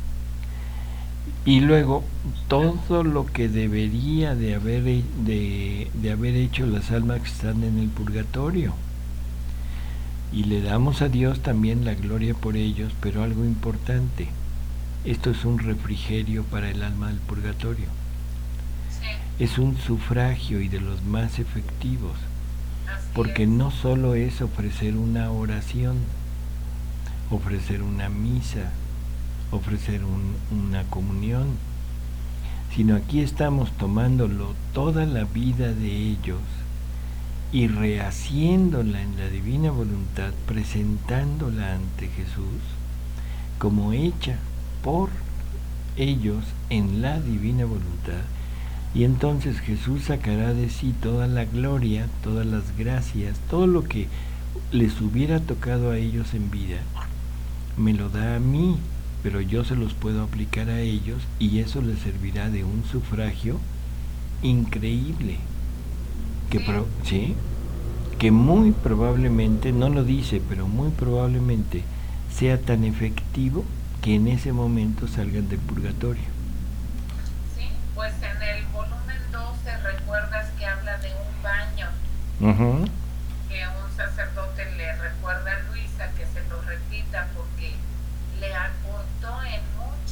Y luego todo lo que debería de haber, de, de haber hecho las almas que están en el purgatorio, y le damos a Dios también la gloria por ellos, pero algo importante, esto es un refrigerio para el alma del purgatorio. Sí. Es un sufragio y de los más efectivos, Así porque es. no solo es ofrecer una oración, ofrecer una misa, ofrecer un, una comunión, sino aquí estamos tomándolo toda la vida de ellos y rehaciéndola en la divina voluntad, presentándola ante Jesús como hecha por ellos en la divina voluntad, y entonces Jesús sacará de sí toda la gloria, todas las gracias, todo lo que les hubiera tocado a ellos en vida, me lo da a mí, pero yo se los puedo aplicar a ellos y eso les servirá de un sufragio increíble, que, pro, ¿sí? que muy probablemente, no lo dice, pero muy probablemente sea tan efectivo que en ese momento salgan del purgatorio. Sí, pues en el volumen doce recuerdas que habla de un baño, Uh-huh. que un sacerdote le recuerda a Luisa que se lo repita porque le aportó en mucho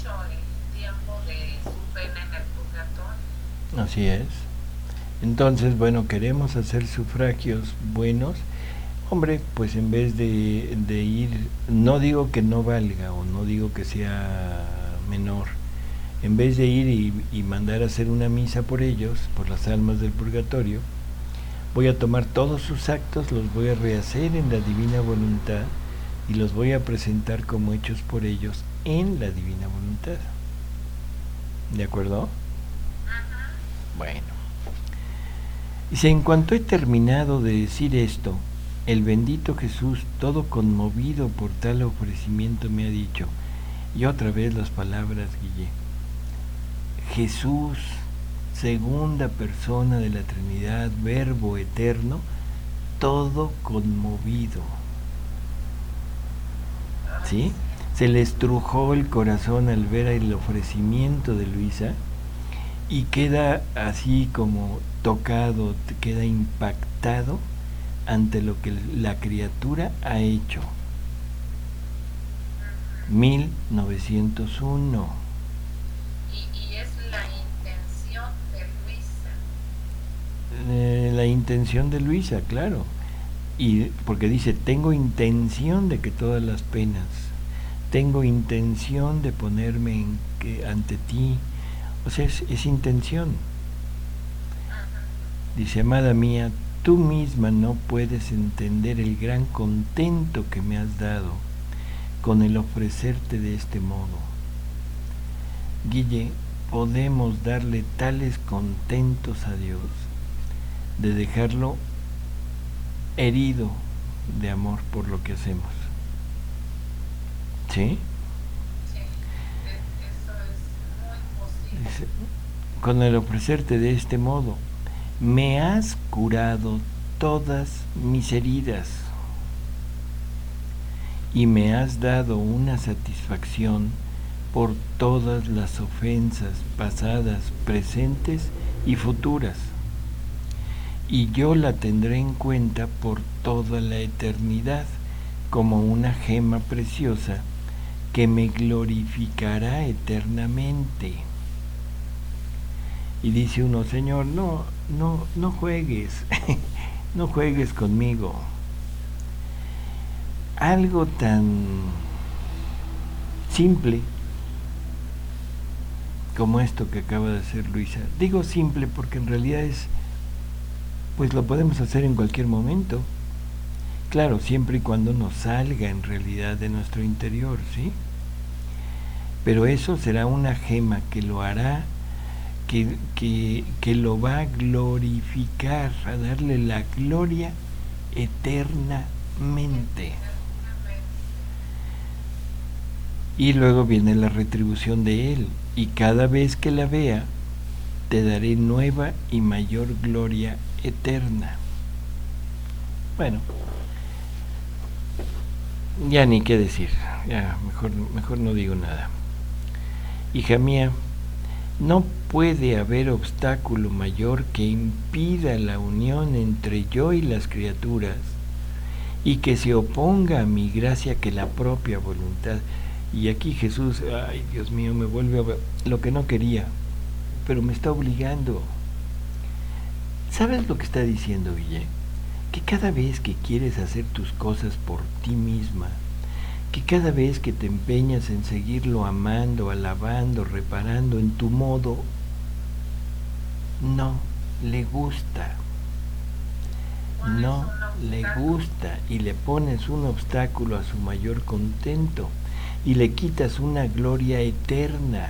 mucho el tiempo de su pena en el purgatorio. Así es. Entonces, bueno, queremos hacer sufragios buenos. Hombre, pues en vez de, de ir, no digo que no valga o no digo que sea menor, en vez de ir y, y mandar a hacer una misa por ellos, por las almas del purgatorio, voy a tomar todos sus actos, los voy a rehacer en la divina voluntad y los voy a presentar como hechos por ellos en la divina voluntad. ¿De acuerdo? Uh-huh. Bueno. Dice, en cuanto he terminado de decir esto, el bendito Jesús, todo conmovido por tal ofrecimiento, me ha dicho, y otra vez las palabras, Guille, Jesús, segunda persona de la Trinidad, Verbo eterno, todo conmovido. ¿Sí? Se le estrujó el corazón al ver el ofrecimiento de Luisa y queda así como tocado, queda impactado ante lo que la criatura ha hecho. mil novecientos uno. Y, y es la intención de Luisa. Eh, la intención de Luisa, claro. Y porque dice, tengo intención de que todas las penas, tengo intención de ponerme en que, ante ti. O sea, es, es intención. Dice, amada mía, tú misma no puedes entender el gran contento que me has dado con el ofrecerte de este modo. Guille, podemos darle tales contentos a Dios de dejarlo herido de amor por lo que hacemos. ¿Sí? Sí, eso es muy posible. Dice, con el ofrecerte de este modo, me has curado todas mis heridas y me has dado una satisfacción por todas las ofensas pasadas, presentes y futuras, y yo la tendré en cuenta por toda la eternidad como una gema preciosa que me glorificará eternamente. Y dice uno, Señor, no, no, no juegues, no juegues conmigo. Algo tan simple como esto que acaba de hacer Luisa. Digo simple porque en realidad es, pues lo podemos hacer en cualquier momento. Claro, siempre y cuando nos salga en realidad de nuestro interior, ¿sí? Pero eso será una gema que lo hará, que, que, que lo va a glorificar, a darle la gloria eternamente. Y luego viene la retribución de Él, y cada vez que la vea, te daré nueva y mayor gloria eterna. Bueno, ya ni qué decir, ya mejor, mejor no digo nada. Hija mía, no puede haber obstáculo mayor que impida la unión entre yo y las criaturas y que se oponga a mi gracia que la propia voluntad. Y aquí Jesús, ay Dios mío, me vuelve a ver lo que no quería, pero me está obligando. ¿Sabes lo que está diciendo, Guille? Que cada vez que quieres hacer tus cosas por ti misma, que cada vez que te empeñas en seguirlo amando, alabando, reparando en tu modo, no le gusta. No le gusta y le pones un obstáculo a su mayor contento y le quitas una gloria eterna.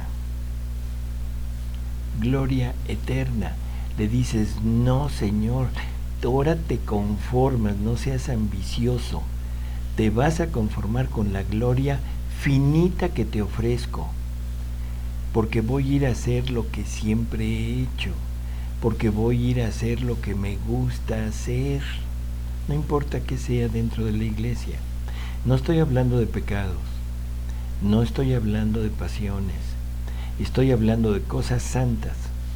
Gloria eterna. Le dices, no, Señor, ahora te conformas, no seas ambicioso. Te vas a conformar con la gloria finita que te ofrezco, porque voy a ir a hacer lo que siempre he hecho, porque voy a ir a hacer lo que me gusta hacer, no importa que sea dentro de la iglesia. No estoy hablando de pecados, no estoy hablando de pasiones, estoy hablando de cosas santas.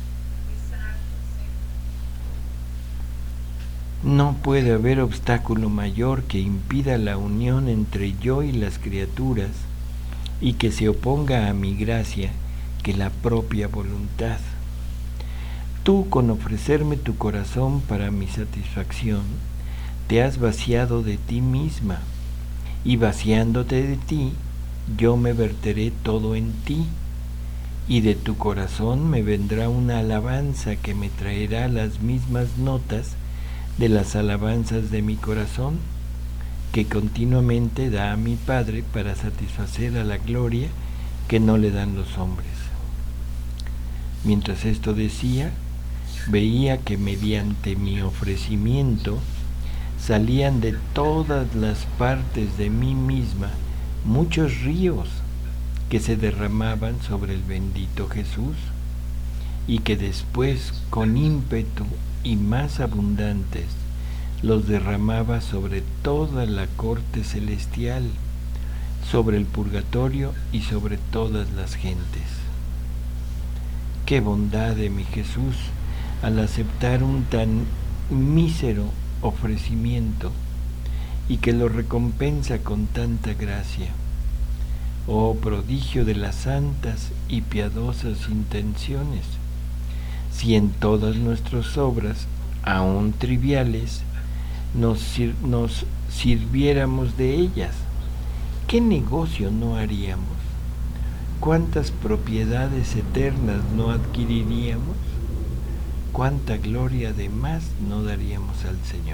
No puede haber obstáculo mayor que impida la unión entre yo y las criaturas y que se oponga a mi gracia que la propia voluntad. Tú, con ofrecerme tu corazón para mi satisfacción, te has vaciado de ti misma, y vaciándote de ti, yo me verteré todo en ti, y de tu corazón me vendrá una alabanza que me traerá las mismas notas de las alabanzas de mi corazón, que continuamente da a mi Padre para satisfacer a la gloria que no le dan los hombres. Mientras esto decía, veía que mediante mi ofrecimiento salían de todas las partes de mí misma muchos ríos que se derramaban sobre el bendito Jesús, y que después, con ímpetu y más abundantes, los derramaba sobre toda la corte celestial, sobre el purgatorio y sobre todas las gentes. Qué bondad de mi Jesús al aceptar un tan mísero ofrecimiento, y que lo recompensa con tanta gracia. Oh prodigio de las santas y piadosas intenciones, si en todas nuestras obras, aun triviales, nos, sir nos sirviéramos de ellas, ¿qué negocio no haríamos? ¿Cuántas propiedades eternas no adquiriríamos? ¿Cuánta gloria además no daríamos al Señor?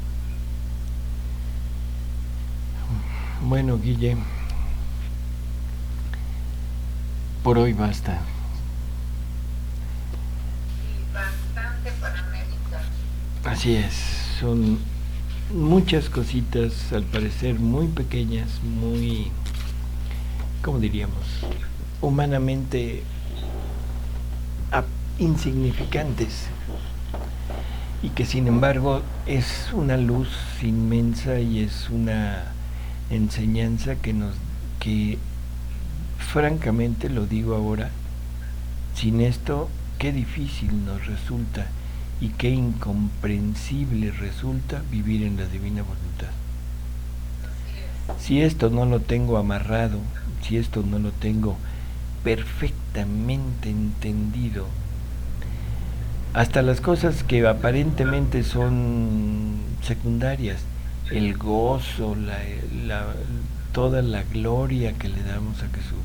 Bueno, Guille, por hoy basta. Y bastante para meditar. Así es, son muchas cositas, al parecer muy pequeñas, muy, ¿cómo diríamos?, humanamente insignificantes, y que sin embargo es una luz inmensa y es una enseñanza que nos, que francamente lo digo ahora, sin esto qué difícil nos resulta y qué incomprensible resulta vivir en la divina voluntad. Si esto no lo tengo amarrado, si esto no lo tengo perfectamente entendido, hasta las cosas que aparentemente son secundarias, el gozo, la, la, toda la gloria que le damos a Jesús,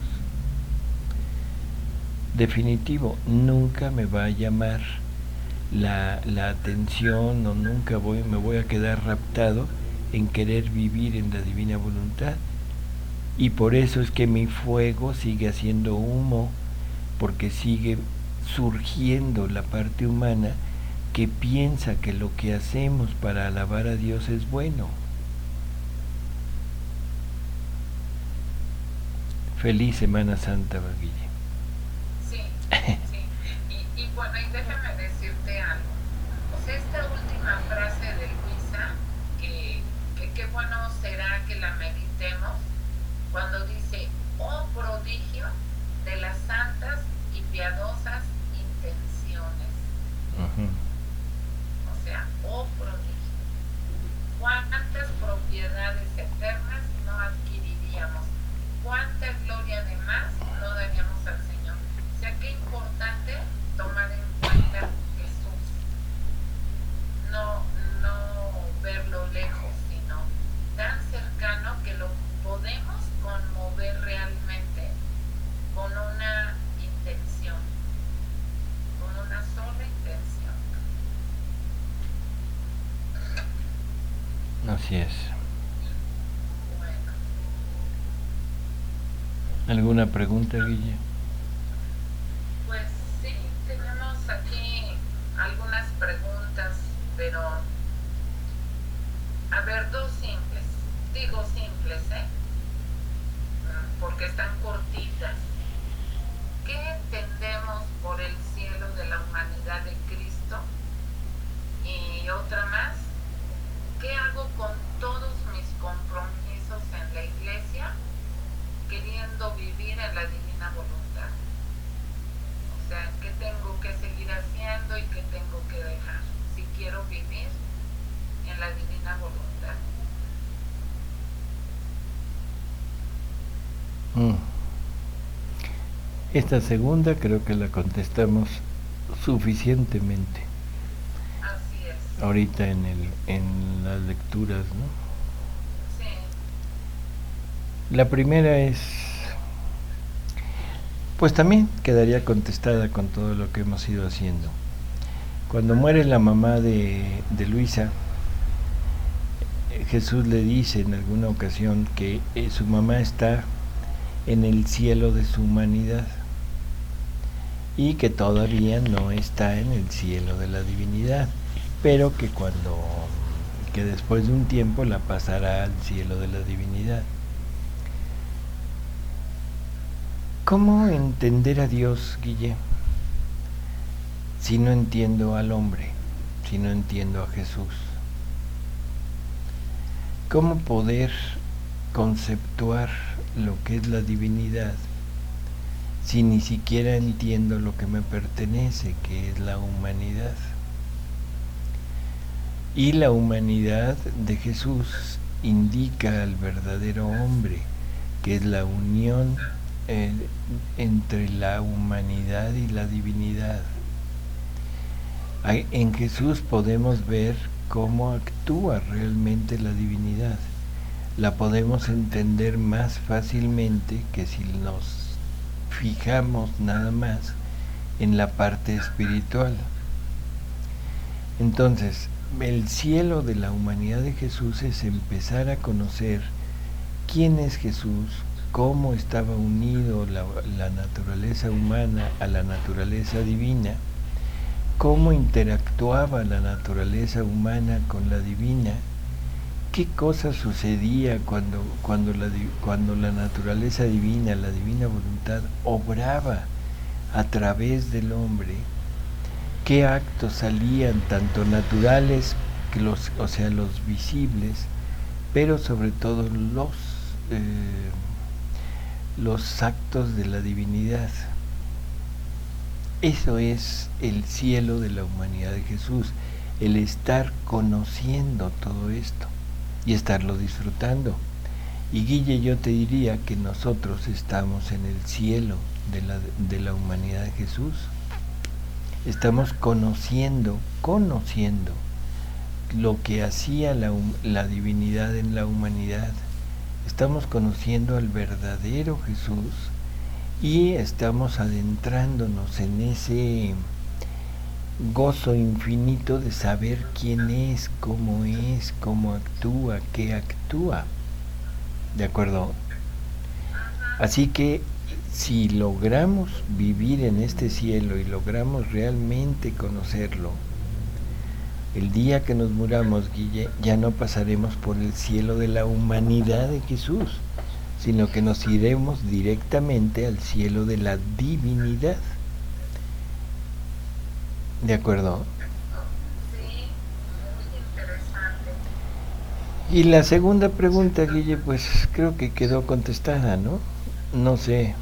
definitivo, nunca me va a llamar la, la atención, o nunca voy, me voy a quedar raptado en querer vivir en la divina voluntad. Y por eso es que mi fuego sigue haciendo humo, porque sigue surgiendo la parte humana que piensa que lo que hacemos para alabar a Dios es bueno. Feliz Semana Santa, Guille. Sí, sí. Y, y bueno, y déjame decirte algo. O sea, esta última frase de Luisa, que, que qué bueno será que la meditemos, cuando dice, oh prodigio de las santas y piadosas intenciones. Uh-huh. O sea, oh prodigio. ¿Cuántas propiedades eternas no adquiriríamos? ¿Cuánta gloria además no daríamos al Señor? O sea, qué importante tomar en cuenta Jesús. No, no verlo lejos, sino tan cercano que lo podemos conmover realmente con una intención, con una sola intención. Así es. Bueno. ¿Alguna pregunta, Guille? Pues sí, tenemos aquí algunas preguntas, pero a ver, dos simples. Digo simples, ¿eh? Porque están cortitas. ¿Qué entendemos por el cielo de la humanidad de Cristo? Y otra más, ¿qué hago con todos mis compromisos en la iglesia, queriendo vivir en la divina voluntad? O sea, ¿qué tengo que seguir haciendo y qué tengo que dejar si quiero vivir en la divina voluntad? Mm. Esta segunda creo que la contestamos suficientemente Así es. ahorita en el en las lecturas, ¿no? Sí. La primera es, pues también quedaría contestada con todo lo que hemos ido haciendo. Cuando muere la mamá de, de Luisa, Jesús le dice en alguna ocasión que eh, su mamá está en el cielo de su humanidad y que todavía no está en el cielo de la divinidad, pero que cuando que después de un tiempo la pasará al cielo de la divinidad. ¿Cómo entender a Dios, Guille, si no entiendo al hombre, si no entiendo a Jesús? ¿Cómo poder conceptuar lo que es la divinidad si ni siquiera entiendo lo que me pertenece, que es la humanidad? Y la humanidad de Jesús indica al verdadero hombre, que es la unión eh, entre la humanidad y la divinidad. En Jesús podemos ver cómo actúa realmente la divinidad. La podemos entender más fácilmente que si nos fijamos nada más en la parte espiritual. Entonces, el cielo de la humanidad de Jesús es empezar a conocer quién es Jesús, cómo estaba unido la, la naturaleza humana a la naturaleza divina, cómo interactuaba la naturaleza humana con la divina, qué cosa sucedía cuando, cuando, la, cuando la naturaleza divina, la divina voluntad, obraba a través del hombre, qué actos salían tanto naturales, que los, o sea, los visibles, pero sobre todo los, eh, los actos de la divinidad. Eso es el cielo de la humanidad de Jesús, el estar conociendo todo esto y estarlo disfrutando. Y Guille, yo te diría que nosotros estamos en el cielo de la, de la humanidad de Jesús. Estamos conociendo, conociendo lo que hacía la, la divinidad en la humanidad. Estamos conociendo al verdadero Jesús y estamos adentrándonos en ese gozo infinito de saber quién es, cómo es, cómo actúa, qué actúa. ¿De acuerdo? Así que si logramos vivir en este cielo y logramos realmente conocerlo, el día que nos muramos, Guille, ya no pasaremos por el cielo de la humanidad de Jesús, sino que nos iremos directamente al cielo de la divinidad. ¿De acuerdo? Sí, muy interesante. Y la segunda pregunta, Guille, pues creo que quedó contestada, ¿no? No sé.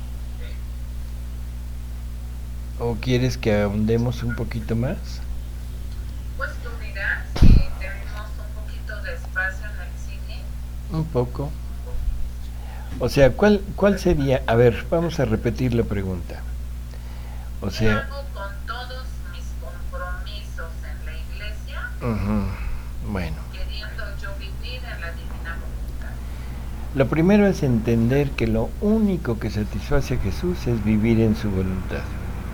¿O quieres que ahondemos un poquito más? Pues tú dirás si tenemos un poquito de espacio en el cine. Un poco. O sea, ¿cuál, cuál sería? A ver, vamos a repetir la pregunta. O ¿Qué sea, hago con todos mis compromisos en la iglesia, uh-huh, bueno. queriendo yo vivir en la divina voluntad? Lo primero es entender que lo único que satisface a Jesús es vivir en su voluntad.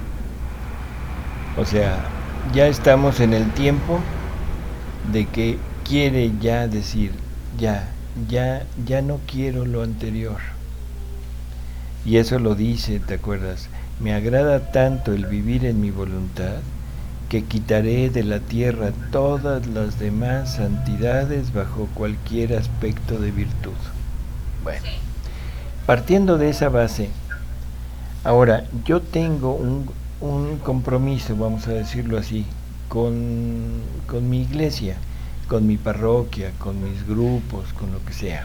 O sea, ya estamos en el tiempo de que quiere ya decir, ya, ya, ya no quiero lo anterior. Y eso lo dice, ¿te acuerdas? Me agrada tanto el vivir en mi voluntad que quitaré de la tierra todas las demás santidades bajo cualquier aspecto de virtud. Bueno, partiendo de esa base, ahora yo tengo un, un compromiso, vamos a decirlo así, con, con mi iglesia, con mi parroquia, con mis grupos, con lo que sea.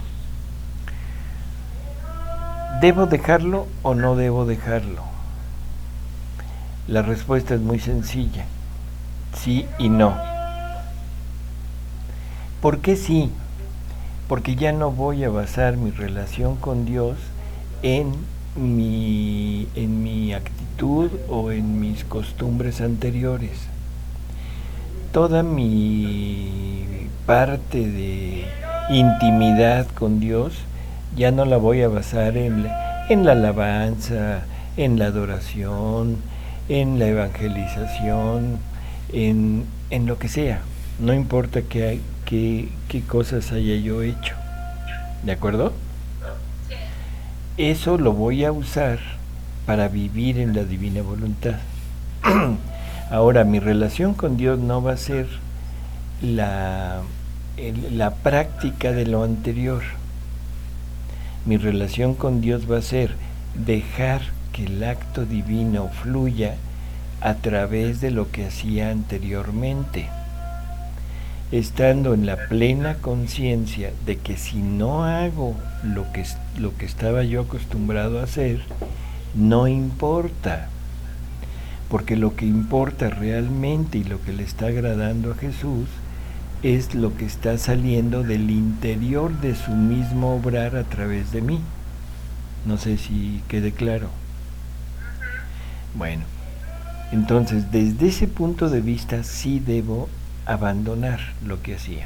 ¿Debo dejarlo o no debo dejarlo? La respuesta es muy sencilla, sí y no. ¿Por qué sí? Porque ya no voy a basar mi relación con Dios en mi, en mi actitud o en mis costumbres anteriores. Toda mi parte de intimidad con Dios ya no la voy a basar en la, en la alabanza, en la adoración, en la evangelización, en, en lo que sea. No importa qué, qué, qué cosas haya yo hecho. ¿De acuerdo? Eso lo voy a usar para vivir en la divina voluntad. Ahora, mi relación con Dios no va a ser la, el, la práctica de lo anterior. Mi relación con Dios va a ser dejar que el acto divino fluya a través de lo que hacía anteriormente, estando en la plena conciencia de que si no hago lo que, lo que estaba yo acostumbrado a hacer, no importa, porque lo que importa realmente y lo que le está agradando a Jesús es lo que está saliendo del interior de su mismo obrar a través de mí. No sé si quede claro. Bueno, entonces desde ese punto de vista sí debo abandonar lo que hacía.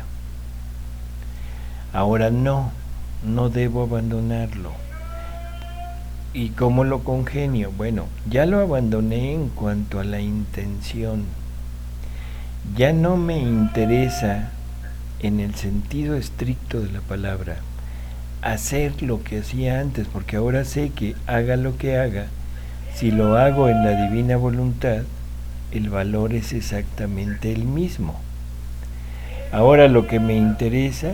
Ahora no, no debo abandonarlo. ¿Y cómo lo congenio? Bueno, ya lo abandoné en cuanto a la intención. Ya no me interesa, en el sentido estricto de la palabra, hacer lo que hacía antes, porque ahora sé que haga lo que haga, si lo hago en la divina voluntad, el valor es exactamente el mismo. Ahora lo que me interesa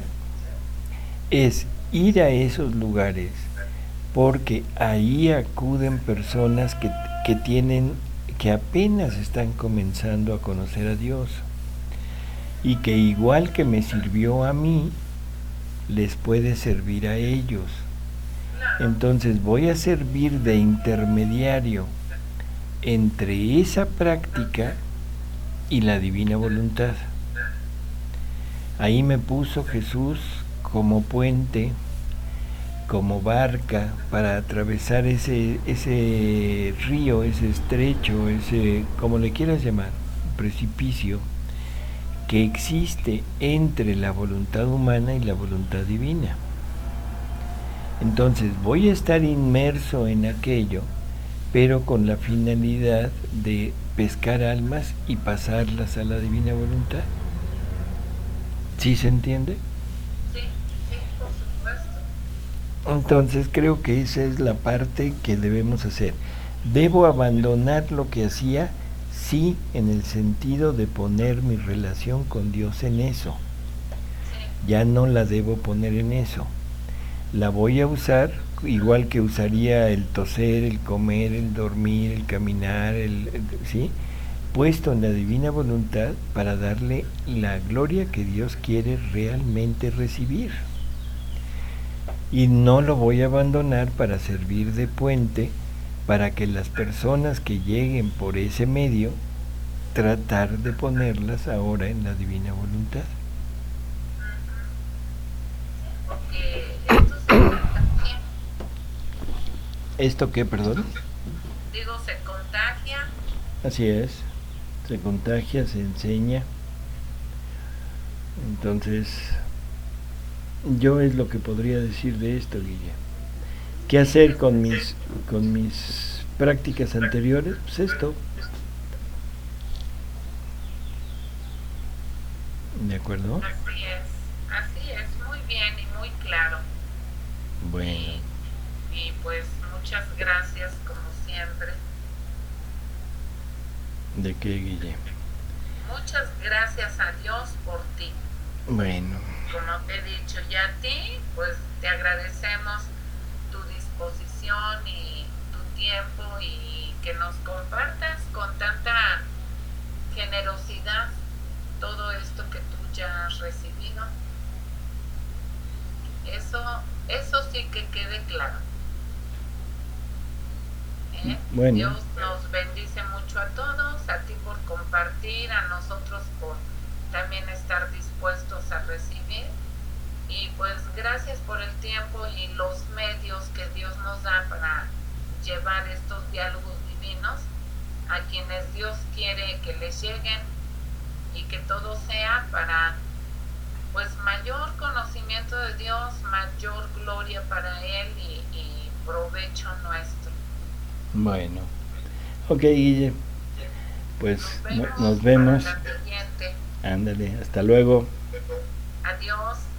es ir a esos lugares, porque ahí acuden personas que, que tienen, que apenas están comenzando a conocer a Dios, y que igual que me sirvió a mí, les puede servir a ellos. Entonces voy a servir de intermediario entre esa práctica y la divina voluntad. Ahí me puso Jesús como puente, como barca para atravesar ese, ese río, ese estrecho, ese, como le quieras llamar, precipicio que existe entre la voluntad humana y la voluntad divina. Entonces voy a estar inmerso en aquello, pero con la finalidad de pescar almas y pasarlas a la divina voluntad. ¿Sí se entiende? Sí, sí, por supuesto. Entonces creo que esa es la parte que debemos hacer. ¿Debo abandonar lo que hacía? Sí, en el sentido de poner mi relación con Dios en eso. Ya no la debo poner en eso. La voy a usar igual que usaría el toser, el comer, el dormir, el caminar, el, el, ¿sí? puesto en la divina voluntad para darle la gloria que Dios quiere realmente recibir. Y no lo voy a abandonar para servir de puente para que las personas que lleguen por ese medio, tratar de ponerlas ahora en la divina voluntad. ¿Esto qué, perdón? Digo, se contagia. Así es, se contagia, se enseña. Entonces, yo es lo que podría decir de esto, Guille. ¿Qué hacer con mis, con mis prácticas anteriores? Pues esto. ¿De acuerdo? Así es, así es, muy bien y muy claro. Bueno. Y, y pues muchas gracias como siempre. ¿De qué, Guille? Muchas gracias a Dios por ti. Bueno. Como te he dicho, y a ti, pues te agradecemos tu disposición y tu tiempo y que nos compartas con tanta generosidad todo esto que tú ya has recibido. Eso, eso sí que quede claro. ¿Eh? Bueno. Dios nos bendice mucho a todos, a ti por compartir, a nosotros por también estar dispuestos a recibir. Y pues gracias por el tiempo y los medios que Dios nos da para llevar estos diálogos divinos a quienes Dios quiere que les lleguen, y que todo sea para pues mayor conocimiento de Dios, mayor gloria para Él y, y provecho nuestro. Bueno, ok, Guille, pues nos vemos. Nos vemos. Para la siguiente. Ándale, hasta luego. Adiós.